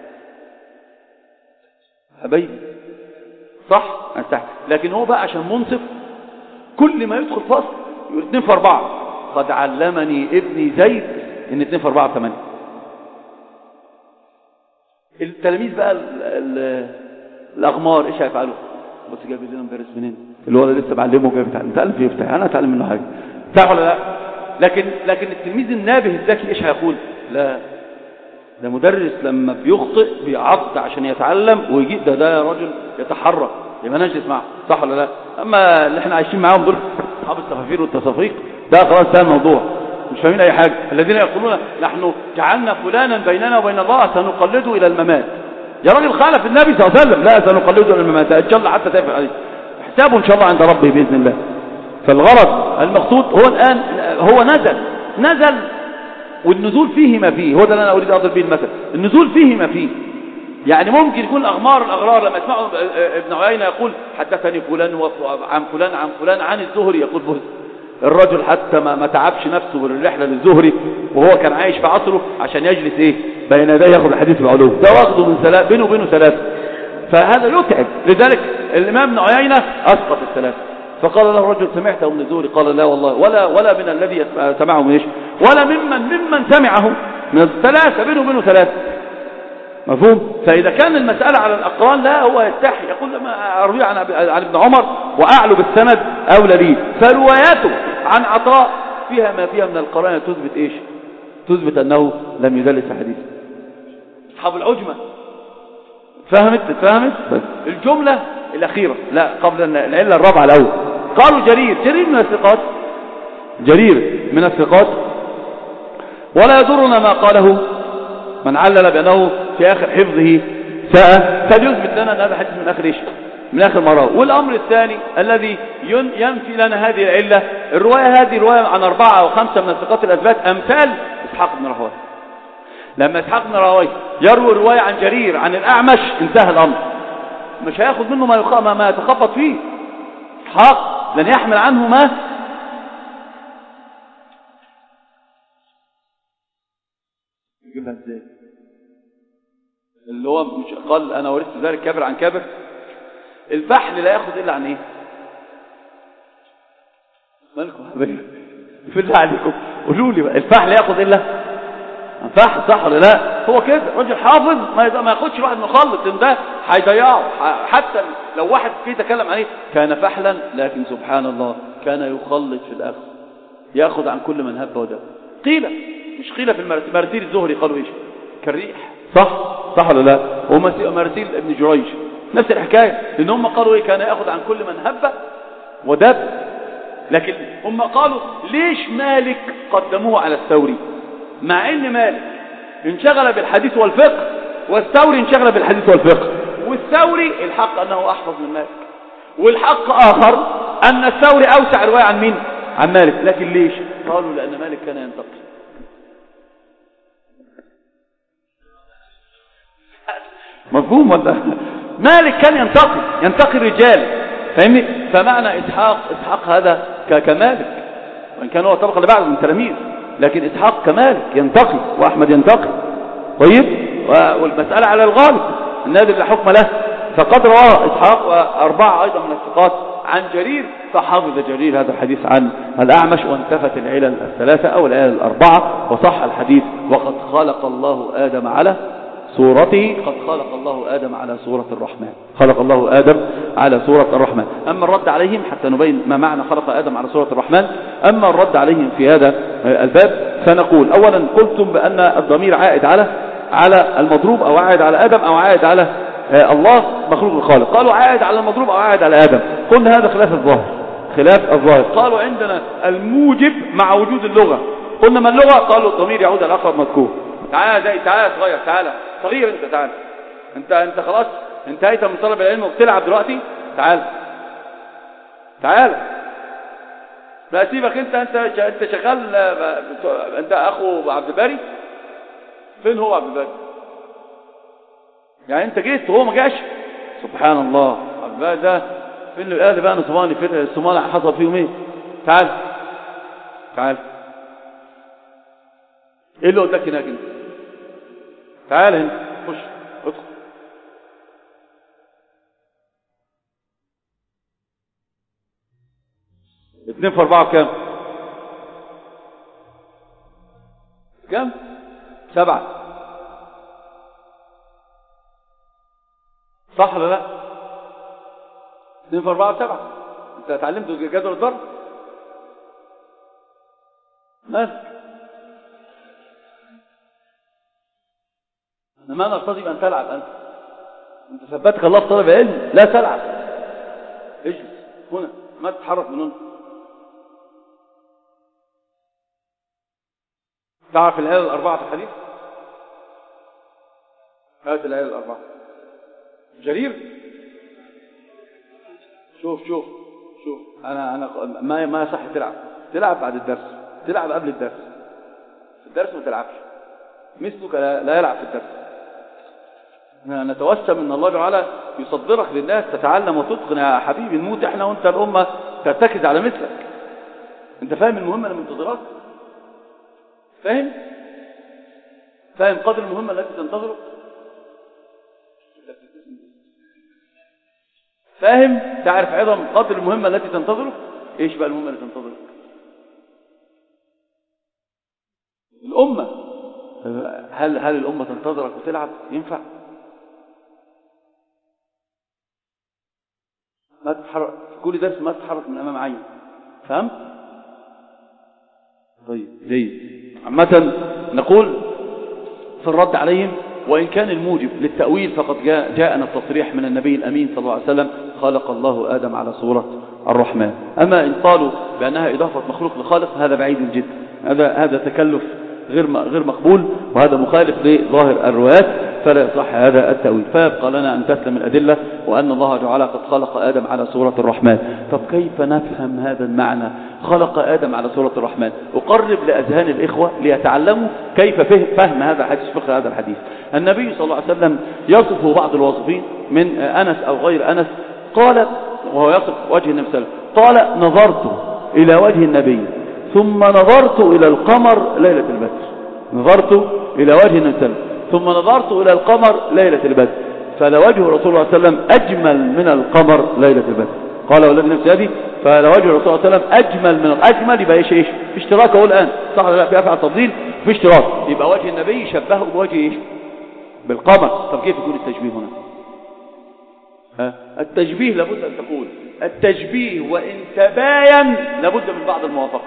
حبايبي صح هيستحي. لكن هو بقى عشان منصف كل ما يدخل فصل يقول اتنين في اربعة. قد علمني ابني زيد ان اتنين في اربعة بثمانية. التلاميذ بقى ال ال الاغمار ايش هيفعلوا؟ بص جايب لنا مدرس منين اللي هو لسه بعلمه جايب يتعلم تعلم فيه يفتح انا اتعلم منه حاجه صح ولا لا؟ لكن لكن التلميذ النابه الذكي ايش هيقول؟ لا ده مدرس لما بيخطئ بيعض عشان يتعلم ويجي ده ده رجل يتحرك يبقى نجلس معه صح ولا لا؟ اما اللي احنا عايشين معاهم دول اصحاب التفافير والتصافيق ده خلاص ده الموضوع مش فاهمين اي حاجه. الذين يقولون نحن جعلنا فلانا بيننا وبين الله سنقلده الى الممات. يا راجل خالف النبي صلى الله عليه وسلم. لا سنقلده الى الممات ان شاء الله حتى تقفل عليه حسابه ان شاء الله عند ربه باذن الله. فالغرض المقصود هو الان هو نزل نزل والنزول فيه ما فيه. هو ده اللي انا اريد اضرب به المثل. النزول فيه ما فيه يعني ممكن يكون الاغمار الاغرار لما يسمعوا ابن عيينة يقول حدثني فلان عن فلان عن فلان عن الزهري يقول بص الرجل حتى ما, ما تعبش نفسه بالرحله للزهري وهو كان عايش في عصره عشان يجلس ايه بين يديه ياخذ الحديث بعلو. ده واخده من ثلاث بينه وبينه ثلاثه فهذا يتعب. لذلك الامام ابن عيينة اسقط الثلاثه فقال له الرجل سمعته من الزهري؟ قال لا والله ولا ولا من الذي سمعه من ايش ولا ممن ممن سمعه من الثلاثه بينه وبينه ثلاثه. مفهوم؟ فإذا كان المسألة على الأقران لا هو يستحي يقول لما أروي عن عن ابن عمر وأعلو بالسند أولى لي. فرواياته عن عطاء فيها ما فيها من القرائن تثبت إيش؟ تثبت أنه لم يدلس حديث. أصحاب العجمة فهمت فهمت بس الجملة الأخيرة لا قبل العلة الرابعة الأول قالوا جرير جرير من الثقات جرير من الثقات ولا يضرنا ما قاله من علل بأنه في آخر حفظه ساء فليثبت لنا أن هذا حديث من آخر إيش من آخر مرة. والأمر الثاني الذي ينفي لنا هذه العلة الرواية هذه رواية عن أربعة أو خمسة من الثقات الأثبات أمثال إسحاق بن راهويه. لما إسحاق بن راهويه يروي رواية عن جرير عن الأعمش انتهى الأمر مش هياخد منه ما ما يتخبط فيه. إسحاق لن يحمل عنه ما يجيبها ازاي اللي هو مش قال انا ورثت ذلك كابر عن كابر. الفحل لا ياخذ الا عن ايه؟ مالكم حبايبي في الله عليكم قولوا لي بقى الفحل ياخذ الا عن فحل صح ولا لا؟ هو كده راجل حافظ ما ما ياخدش واحد مخلط ان ده هيضيعه. حتى لو واحد فيه تكلم عليه كان فحلا لكن سبحان الله كان يخلط في الاخر ياخذ عن كل من هب ودب. قيل مش قيل في المراسيل الزهري قالوا ايش كالريح صح صح ولا لا؟ ومراسيل ابن جريج نفس الحكايه ان هم قالوا ايه كان ياخذ عن كل من هب ودب. لكن هم قالوا ليش مالك قدموه على الثوري مع ان مالك انشغل بالحديث والفقه والثوري انشغل بالحديث والفقه. والثوري الحق أنه أحفظ من مالك، والحق آخر أن الثوري أوسع رواية عن مين؟ عن مالك. لكن ليش؟ قالوا لأن مالك كان ينتقي. مفهوم ولا؟ مالك كان ينتقي ينتقي الرجال، فاهمني؟ فمعنى إسحاق إسحاق هذا كمالك، وإن كان هو الطبقة اللي بعده من تلاميذ، لكن إسحاق كمالك ينتقي، وأحمد ينتقي. طيب، والمسألة على الغالب النادر لا حكم له. فقد روى إسحاق وأربعة أيضا من الثقات عن جرير، فحافظ جرير هذا الحديث عن الأعمش، وانتفت العلل الثلاثة أو العلل الأربعة، وصح الحديث: وقد خلق الله آدم على صورته. قد خلق الله آدم على صورة الرحمن. خلق الله آدم على صورة الرحمن. أما الرد عليهم حتى نبين ما معنى خلق آدم على صورة الرحمن، أما الرد عليهم في هذا الباب فنقول: أولا قلتم بأن الضمير عائد على على المضروب، أو عائد على آدم، أو عائد على الله مخلوق الخالق. قالوا عائد على المضروب أو عائد على آدم. قلنا هذا خلاف الظاهر، خلاف الظاهر. قالوا عندنا الموجب مع وجود اللغة. قلنا ما اللغة؟ قالوا الضمير يعود على الأقرب مذكور. تعال زي تعال صغير، تعال صغير، انت تعال، انت انت خلاص انتهيت من طلب العلم وبتلعب دلوقتي، تعال تعال لا سيبك، انت انت انت شغال، انت اخو عبد الباري. فين هو عبد الباري؟ يعني انت جيت وهو ما جاش؟ سبحان الله. عبد الباري ده فين الاهل بقى؟ نصماني فين الصومال حصل فيهم ايه؟ تعال تعال، ايه اللي قلت لك هناك انت؟ تعال هنا، خش ادخل. اتنين في اربعة بكام؟ كام؟ سبعة، صح ولا لا؟ اتنين في اربعة بسبعة. انت اتعلمت جدول الضرب؟ مالك؟ ما نرتضي بأن تلعب. أنت أنت ثبتك الله في طلب العلم، لا تلعب، اجلس هنا، ما تتحرك من هنا. تعرف الآية الأربعة في الحديث؟ هذه الآية الأربعة. جرير، شوف شوف شوف أنا أنا ما ما صح تلعب. تلعب بعد الدرس، تلعب قبل الدرس. في الدرس ما تلعبش، مثلك لا يلعب في الدرس. نتوسم ان الله تعالى يصدرك للناس تتعلم وتتقن يا حبيبي. نموت احنا وانت الامه ترتكز على مثلك. انت فاهم المهمه اللي منتظرك؟ فاهم فاهم قدر المهمه التي تنتظرك؟ فاهم تعرف عظم قدر المهمه التي تنتظرك؟ ايش بقى المهمه اللي تنتظرك؟ الامه. هل هل الامه تنتظرك وتلعب؟ ينفع؟ ما تتحرك في كل درس، ما تتحرك من امام عين. فهم؟ طيب جيد. عامة نقول في الرد عليهم: وإن كان الموجب للتأويل فقد جاء جاءنا التصريح من النبي الأمين صلى الله عليه وسلم: خلق الله آدم على صورة الرحمن. أما إن قالوا بأنها إضافة مخلوق لخالق هذا بعيد جدا، هذا هذا تكلف غير غير مقبول، وهذا مخالف لظاهر الروايات، فلا يصح هذا التأويل. فيبقى لنا أن تسلم الأدلة وأن الله تعالى قد خلق آدم على صورة الرحمن. طب كيف نفهم هذا المعنى؟ خلق آدم على صورة الرحمن. أقرب لأذهان الإخوة ليتعلموا كيف فهم هذا الحديث، فقه هذا الحديث. النبي صلى الله عليه وسلم يصف بعض الواصفين من أنس أو غير أنس، قال وهو يصف وجه النبي صلى الله عليه وسلم، قال: نظرت إلى وجه النبي ثم نظرت إلى القمر ليلة البدر. نظرت إلى وجه النبي صلى الله عليه وسلم ثم نظرت إلى القمر ليلة البدر، فلوجه رسول الله صلى الله عليه وسلم أجمل من القمر ليلة البدر. قال والذي نفسي هذه، فلوجه رسول الله صلى الله عليه وسلم أجمل من الأجمل. يبقى إيش إيش في اشتراك أهو الآن، صح ولا لا؟ في أفعل تفضيل في اشتراك. يبقى وجه النبي شبهه بوجه إيش؟ بالقمر. طب كيف يكون التشبيه هنا؟ ها؟ التشبيه لابد أن تقول التشبيه وإن تباين لابد من بعض الموافقة.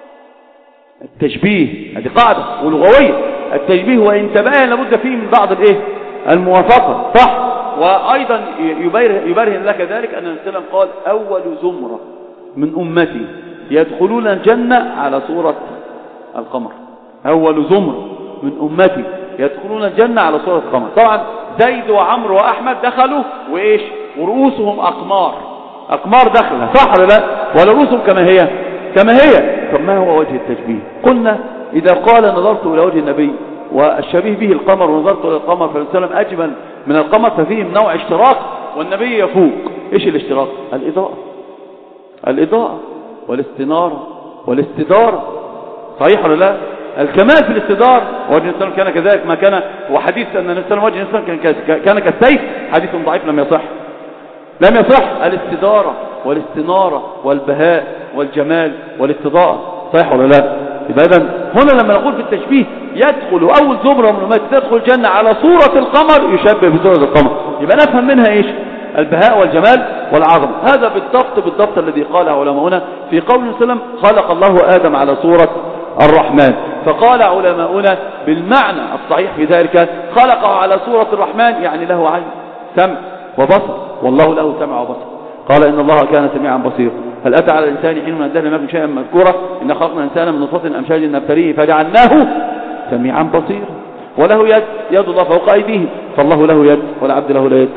التشبيه هذه قاعدة ولغوية، التشبيه وإن تباين لابد فيه من بعض الايه الموافقة، صح؟ وأيضا يبرهن لك ذلك أن النبي صلى الله عليه وسلم قال: أول زمرة من أمتي يدخلون الجنة على صورة القمر. أول زمرة من أمتي يدخلون الجنة على صورة قمر. طبعا زيد وعمرو وأحمد دخلوا وإيش ورؤوسهم أقمار، أقمار دخلها صح ولا لا؟ ولا رؤوسهم كما هي كما هي. طب ما هو وجه التشبيه؟ قلنا إذا قال نظرت إلى وجه النبي والشبيه به القمر ونظرت إلى القمر فالنبي صلى الله عليه وسلم أجمل من القمر ففيه نوع اشتراك والنبي يفوق. إيش الاشتراك؟ الإضاءة، الإضاءة والاستنارة والاستدارة، صحيح ولا لا؟ الكمال في الاستدار. وجه النبي صلى الله عليه وسلم كان كذلك ما كان، وحديث أن النبي صلى الله عليه وسلم وجه النبي كان كان كالسيف حديث ضعيف لم يصح، لم يصح. الاستدارة والاستنارة والبهاء والجمال والاستضاءة، صحيح ولا لا؟ يبقى إذن هنا لما نقول في التشبيه يدخل أول زمرة من الأمات تدخل الجنة على صورة القمر يشبه بصورة القمر، يبقى نفهم منها إيش؟ البهاء والجمال والعظمة. هذا بالضبط بالضبط الذي قاله علماؤنا في قول النبي صلى الله عليه وسلم خلق الله آدم على صورة الرحمن. فقال علماؤنا بالمعنى الصحيح في ذلك خلقه على صورة الرحمن يعني له عين سمع وبصر، والله له سمع وبصر. قال إن الله كان سميعا بصيرا. هل أتى على الإنسان حين من الدهر لم يكن شيئا مذكورا إن خلقنا الإنسان من نطفة أمشاج نبتليه فجعلناه سميعا بصيرا. وله يد، يد الله فوق أيديهم، فالله له يد والعبد له لا يد،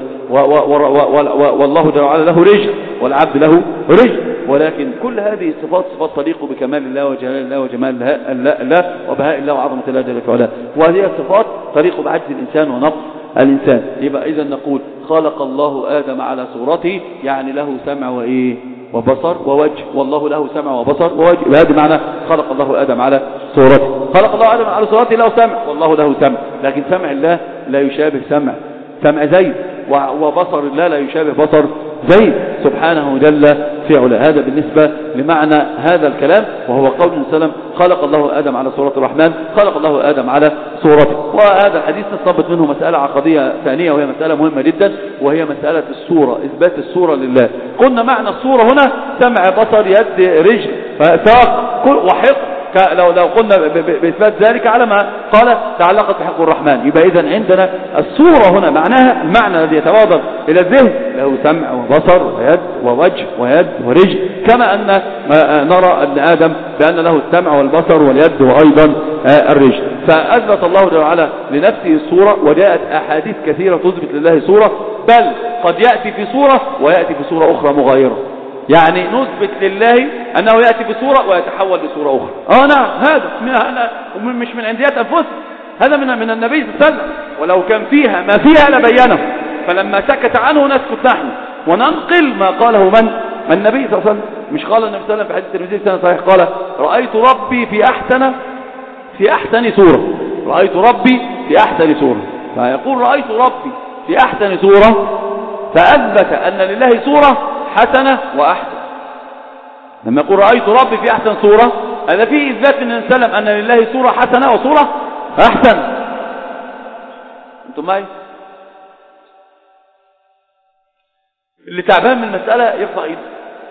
والله جل وعلا له رجل والعبد له رجل. ولكن كل هذه الصفات صفات تليق بكمال الله وجلال الله وجمال الله وبهاء الله وعظمة الله جل وعلا، وهذه الصفات تليق بعجز الإنسان ونقص الإنسان. يبقى إذا نقول خلق الله آدم على صورته يعني له سمع وإيه وبصر ووجه، والله له سمع وبصر ووجه. هذا معنى خلق الله آدم على صورته. خلق الله آدم على صورته له سمع والله له سمع، لكن سمع الله لا يشابه سمع سمع زيد، وبصر الله لا يشابه بصر زيد سبحانه جل في علاه. هذا بالنسبة لمعنى هذا الكلام، وهو قول النبي صلى الله عليه وسلم خلق الله آدم على صورة الرحمن، خلق الله آدم على صورته. وهذا الحديث نستنبط منه مسألة عقدية ثانية وهي مسألة مهمة جدا، وهي مسألة الصورة، إثبات الصورة لله. قلنا معنى الصورة هنا سمع بصر يد رجل ساق وحق، لو لو قلنا بإثبات ذلك على ما قال تعلقت بحق الرحمن. يبقى إذن عندنا الصورة هنا معناها المعنى الذي يتبادر إلى الذهن له سمع وبصر ويد ووجه ويد ورجل، كما أن نرى أن آدم بأن له السمع والبصر واليد وأيضا الرجل. فأثبت الله جل وعلا لنفسه الصورة، وجاءت أحاديث كثيرة تثبت لله صورة، بل قد يأتي في صورة ويأتي في صورة أخرى مغايرة. يعني نثبت لله أنه يأتي بصورة ويتحول بصورة أخرى. آه نعم، هذا من هذا مش من عنديات أنفسهم، هذا من من النبي صلى الله عليه وسلم، ولو كان فيها ما فيها لبينه، فلما سكت عنه نسكت نحن وننقل ما قاله من النبي صلى الله عليه وسلم. مش قال النبي صلى الله عليه وسلم في حديث الترمذي سنة صحيح قال رأيت ربي في أحسن في أحسن صورة، رأيت ربي في أحسن صورة. فيقول رأيت ربي في أحسن صورة، فأثبت أن لله صورة حسنة وأحسن. لما يقول رأيت ربي في أحسن صورة، هذا فيه إثبات من السلام أن لله صورة حسنة وصورة أحسن. أنتم معي؟ اللي تعبان من المسألة يرفع إيده،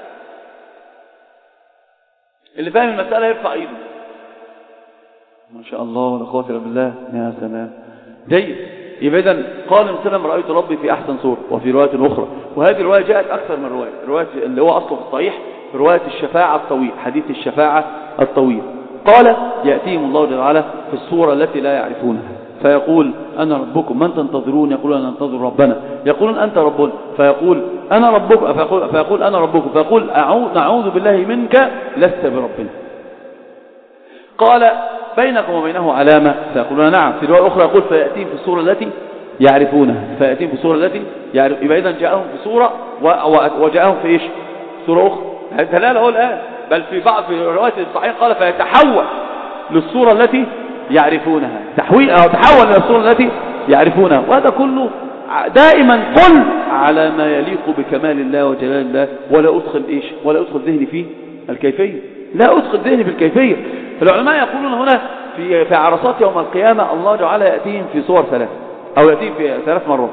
اللي فاهم المسألة يرفع إيده. ما شاء الله ولا قوة إلا بالله. يا سلام، جيد. يبقى إذن قال النبي صلى الله عليه وسلم رأيت ربي في أحسن صورة، وفي رواية أخرى، وهذه الرواية جاءت أكثر من رواية، رواية اللي هو أصله في الصحيح في رواية الشفاعة الطويل، حديث الشفاعة الطويل. قال يأتيهم الله جل وعلا في الصورة التي لا يعرفونها فيقول أنا ربكم من تنتظرون؟ يقولون أنا ننتظر ربنا. يقولون أنت ربنا، فيقول أنا ربك، فيقول, فيقول أنا ربكم، فيقول نعوذ بالله منك لست بربنا. قال بينكم وبينه علامة؟ فيقولون نعم. في رواية أخرى يقول فيأتيهم في الصورة التي يعرفونها، فيأتيهم في الصورة التي يعرف. يبقى إذن جاءهم في صورة وجاءهم في إيش؟ صورة أخرى. هذا لا له الآن، بل في بعض في رواية الصحيح قال فيتحول للصورة التي يعرفونها، تحويل أو تحول إلى الصورة التي يعرفونها. وهذا كله دائما قل على ما يليق بكمال الله وجلال الله، ولا أدخل إيش؟ ولا أدخل ذهني في الكيفية، لا أدخل ذهني في الكيفية. فالعلماء يقولون هنا في في عرصات يوم القيامة الله تعالى يأتيهم في صور ثلاث أو يأتيهم في ثلاث مرات.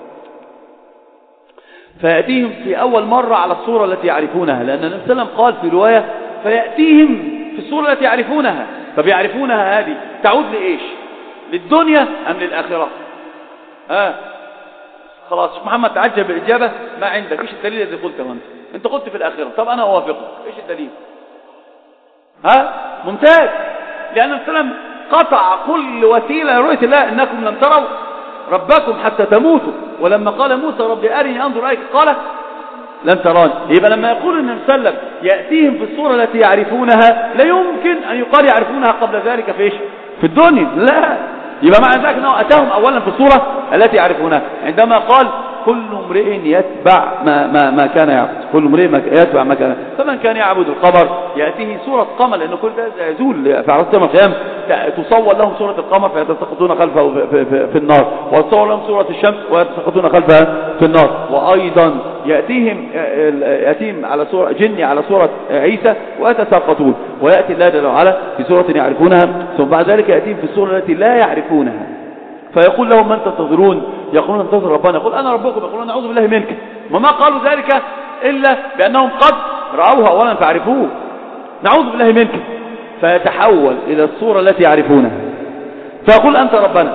فيأتيهم في أول مرة على الصورة التي يعرفونها، لأن النبي صلى الله عليه وسلم قال في رواية فيأتيهم في الصورة التي يعرفونها. طب يعرفونها هذه تعود لإيش؟ للدنيا أم للآخرة؟ ها خلاص محمد تعجب بالإجابة، ما عندك إيش الدليل الذي قلته أنت؟ أنت قلت في الآخرة، طب أنا أوافقك، إيش الدليل؟ ها ممتاز، لأن النبي صلى الله عليه وسلم قطع كل وسيلة لرؤية الله. إنكم لم تروا ربكم حتى تموتوا. ولما قال موسى ربي أرني أنظر إليك قال لن تراني. يبقى لما يقول النبي صلى الله عليه وسلم يأتيهم في الصورة التي يعرفونها، لا يمكن أن يقال يعرفونها قبل ذلك في إيش؟ في الدنيا. لا، يبقى معنى ذلك أنه أتاهم أولا في الصورة التي يعرفونها عندما قال كل امرئ يتبع ما, ما, ما كان يعبد. كل امرئ يتبع ما كان. فمن كان يعبد القمر يأتيه سورة قمر، لأن كل ده يزول في عرض يوم القيامة. تصور لهم سورة القمر فيتسقطون خلفه في, في, في النار، وتصور لهم سورة الشمس ويتسقطون خلفها في النار. وأيضا يأتيهم يأتيهم على سورة جني على سورة عيسى ويتساقطون. ويأتي الله جل وعلا في سورة يعرفونها، ثم بعد ذلك يأتيهم في السورة التي لا يعرفونها فيقول لهم من تنتظرون؟ يقولون ننتظر ربنا. يقول أنا ربكم. يقولون نعوذ بالله منك. وما قالوا ذلك إلا بأنهم قد رأوها أولا فعرفوه. نعوذ بالله منك. فيتحول إلى الصورة التي يعرفونها فيقول أنت ربنا،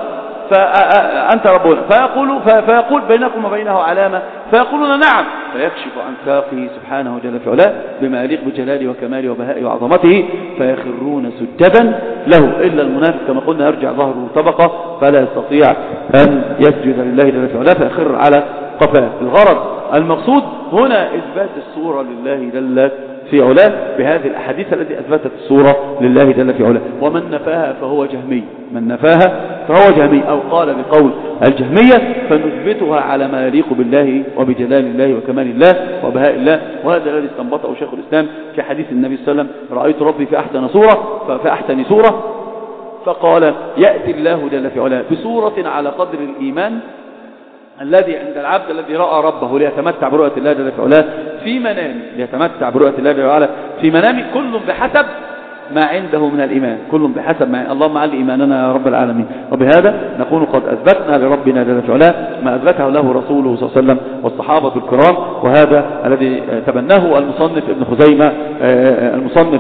فأنت ربنا. فيقول, فيقول بينكم وبينه علامة فيقولون نعم. فيكشف عن ساقه سبحانه جل في علاه بما يليق بجلاله وكماله وبهائه وعظمته فيخرون سجدا له، إلا المنافق كما قلنا يرجع ظهره طبقة فلا يستطيع أن يسجد لله جل في علاه فيخر على قفاه. الغرض المقصود هنا إثبات الصورة لله جل في علاه بهذه الأحاديث التي أثبتت الصورة لله جل في علاه. ومن نفاها فهو جهمي. من نفاها فهو جهمي، أو قال بقول الجهمية فنثبتها على ما يليق بالله وبجلال الله وكمال الله وبهاء الله. وهذا الذي استنبطه شيخ الإسلام في حديث النبي صلى الله عليه وسلم رأيت ربي في أحسن صورة في أحسن صورة. فقال يأتي الله جل في علاه بصورة على قدر الإيمان الذي عند العبد الذي رأى ربه ليتمتع برؤية الله جل في علاه في منامه، ليتمتع برؤية الله جل وعلا في منامه، كل بحسب ما عنده من الإيمان، كل بحسب ما اللهم علي إيماننا يا رب العالمين. وبهذا نكون قد أثبتنا لربنا جل في علاه ما أثبته له رسوله صلى الله عليه وسلم والصحابة الكرام. وهذا الذي تبناه المصنف ابن خزيمة المصنف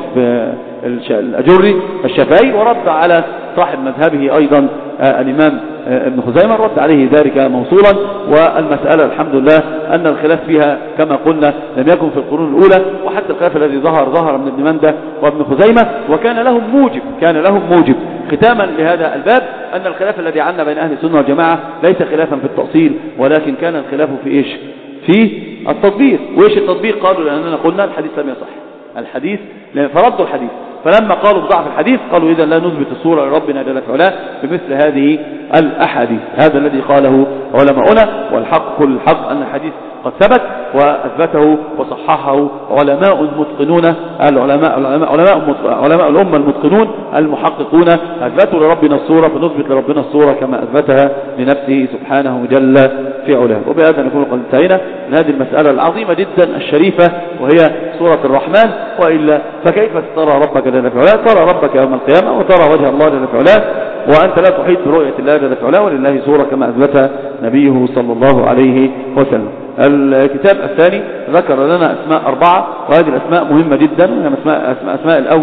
الأجري الشافعي، ورد على صاحب مذهبه أيضا الإمام ابن خزيمة، رد عليه ذلك موصولا. والمسألة الحمد لله أن الخلاف فيها كما قلنا لم يكن في القرون الأولى، وحتى الخلاف الذي ظهر ظهر من ابن مندة وابن خزيمة، وكان لهم موجب كان لهم موجب ختاما لهذا الباب أن الخلاف الذي عنا بين أهل السنة والجماعة ليس خلافا في التأصيل، ولكن كان الخلاف في إيش؟ في التطبيق. وإيش التطبيق؟ قالوا لأننا قلنا الحديث لم يصح الحديث، فردوا الحديث. فلما قالوا بضعف الحديث قالوا إذا لا نثبت الصورة لربنا جل في علاه بمثل هذه الأحاديث. هذا الذي قاله علماؤنا، والحق كل الحق أن الحديث قد ثبت وأثبته وصححه علماء متقنون، العلماء علماء علماء, علماء الأمة المتقنون المحققون أثبتوا لربنا الصورة، فنثبت لربنا الصورة كما أثبتها لنفسه سبحانه جل في علاه. وبهذا نكون قد انتهينا من هذه المسألة العظيمة جدا الشريفة وهي صورة الرحمن. وإلا فكيف ترى ربك جل في علاه؟ ترى ربك يوم القيامة وترى وجه الله جل في علاه وأنت لا تحيط برؤية الله جل في علاه، ولله صورة كما أثبتها نبيه صلى الله عليه وسلم. الكتاب الثاني ذكر لنا أسماء أربعة، وهذه الأسماء مهمة جدا، أسماء, أسماء, أسماء الأول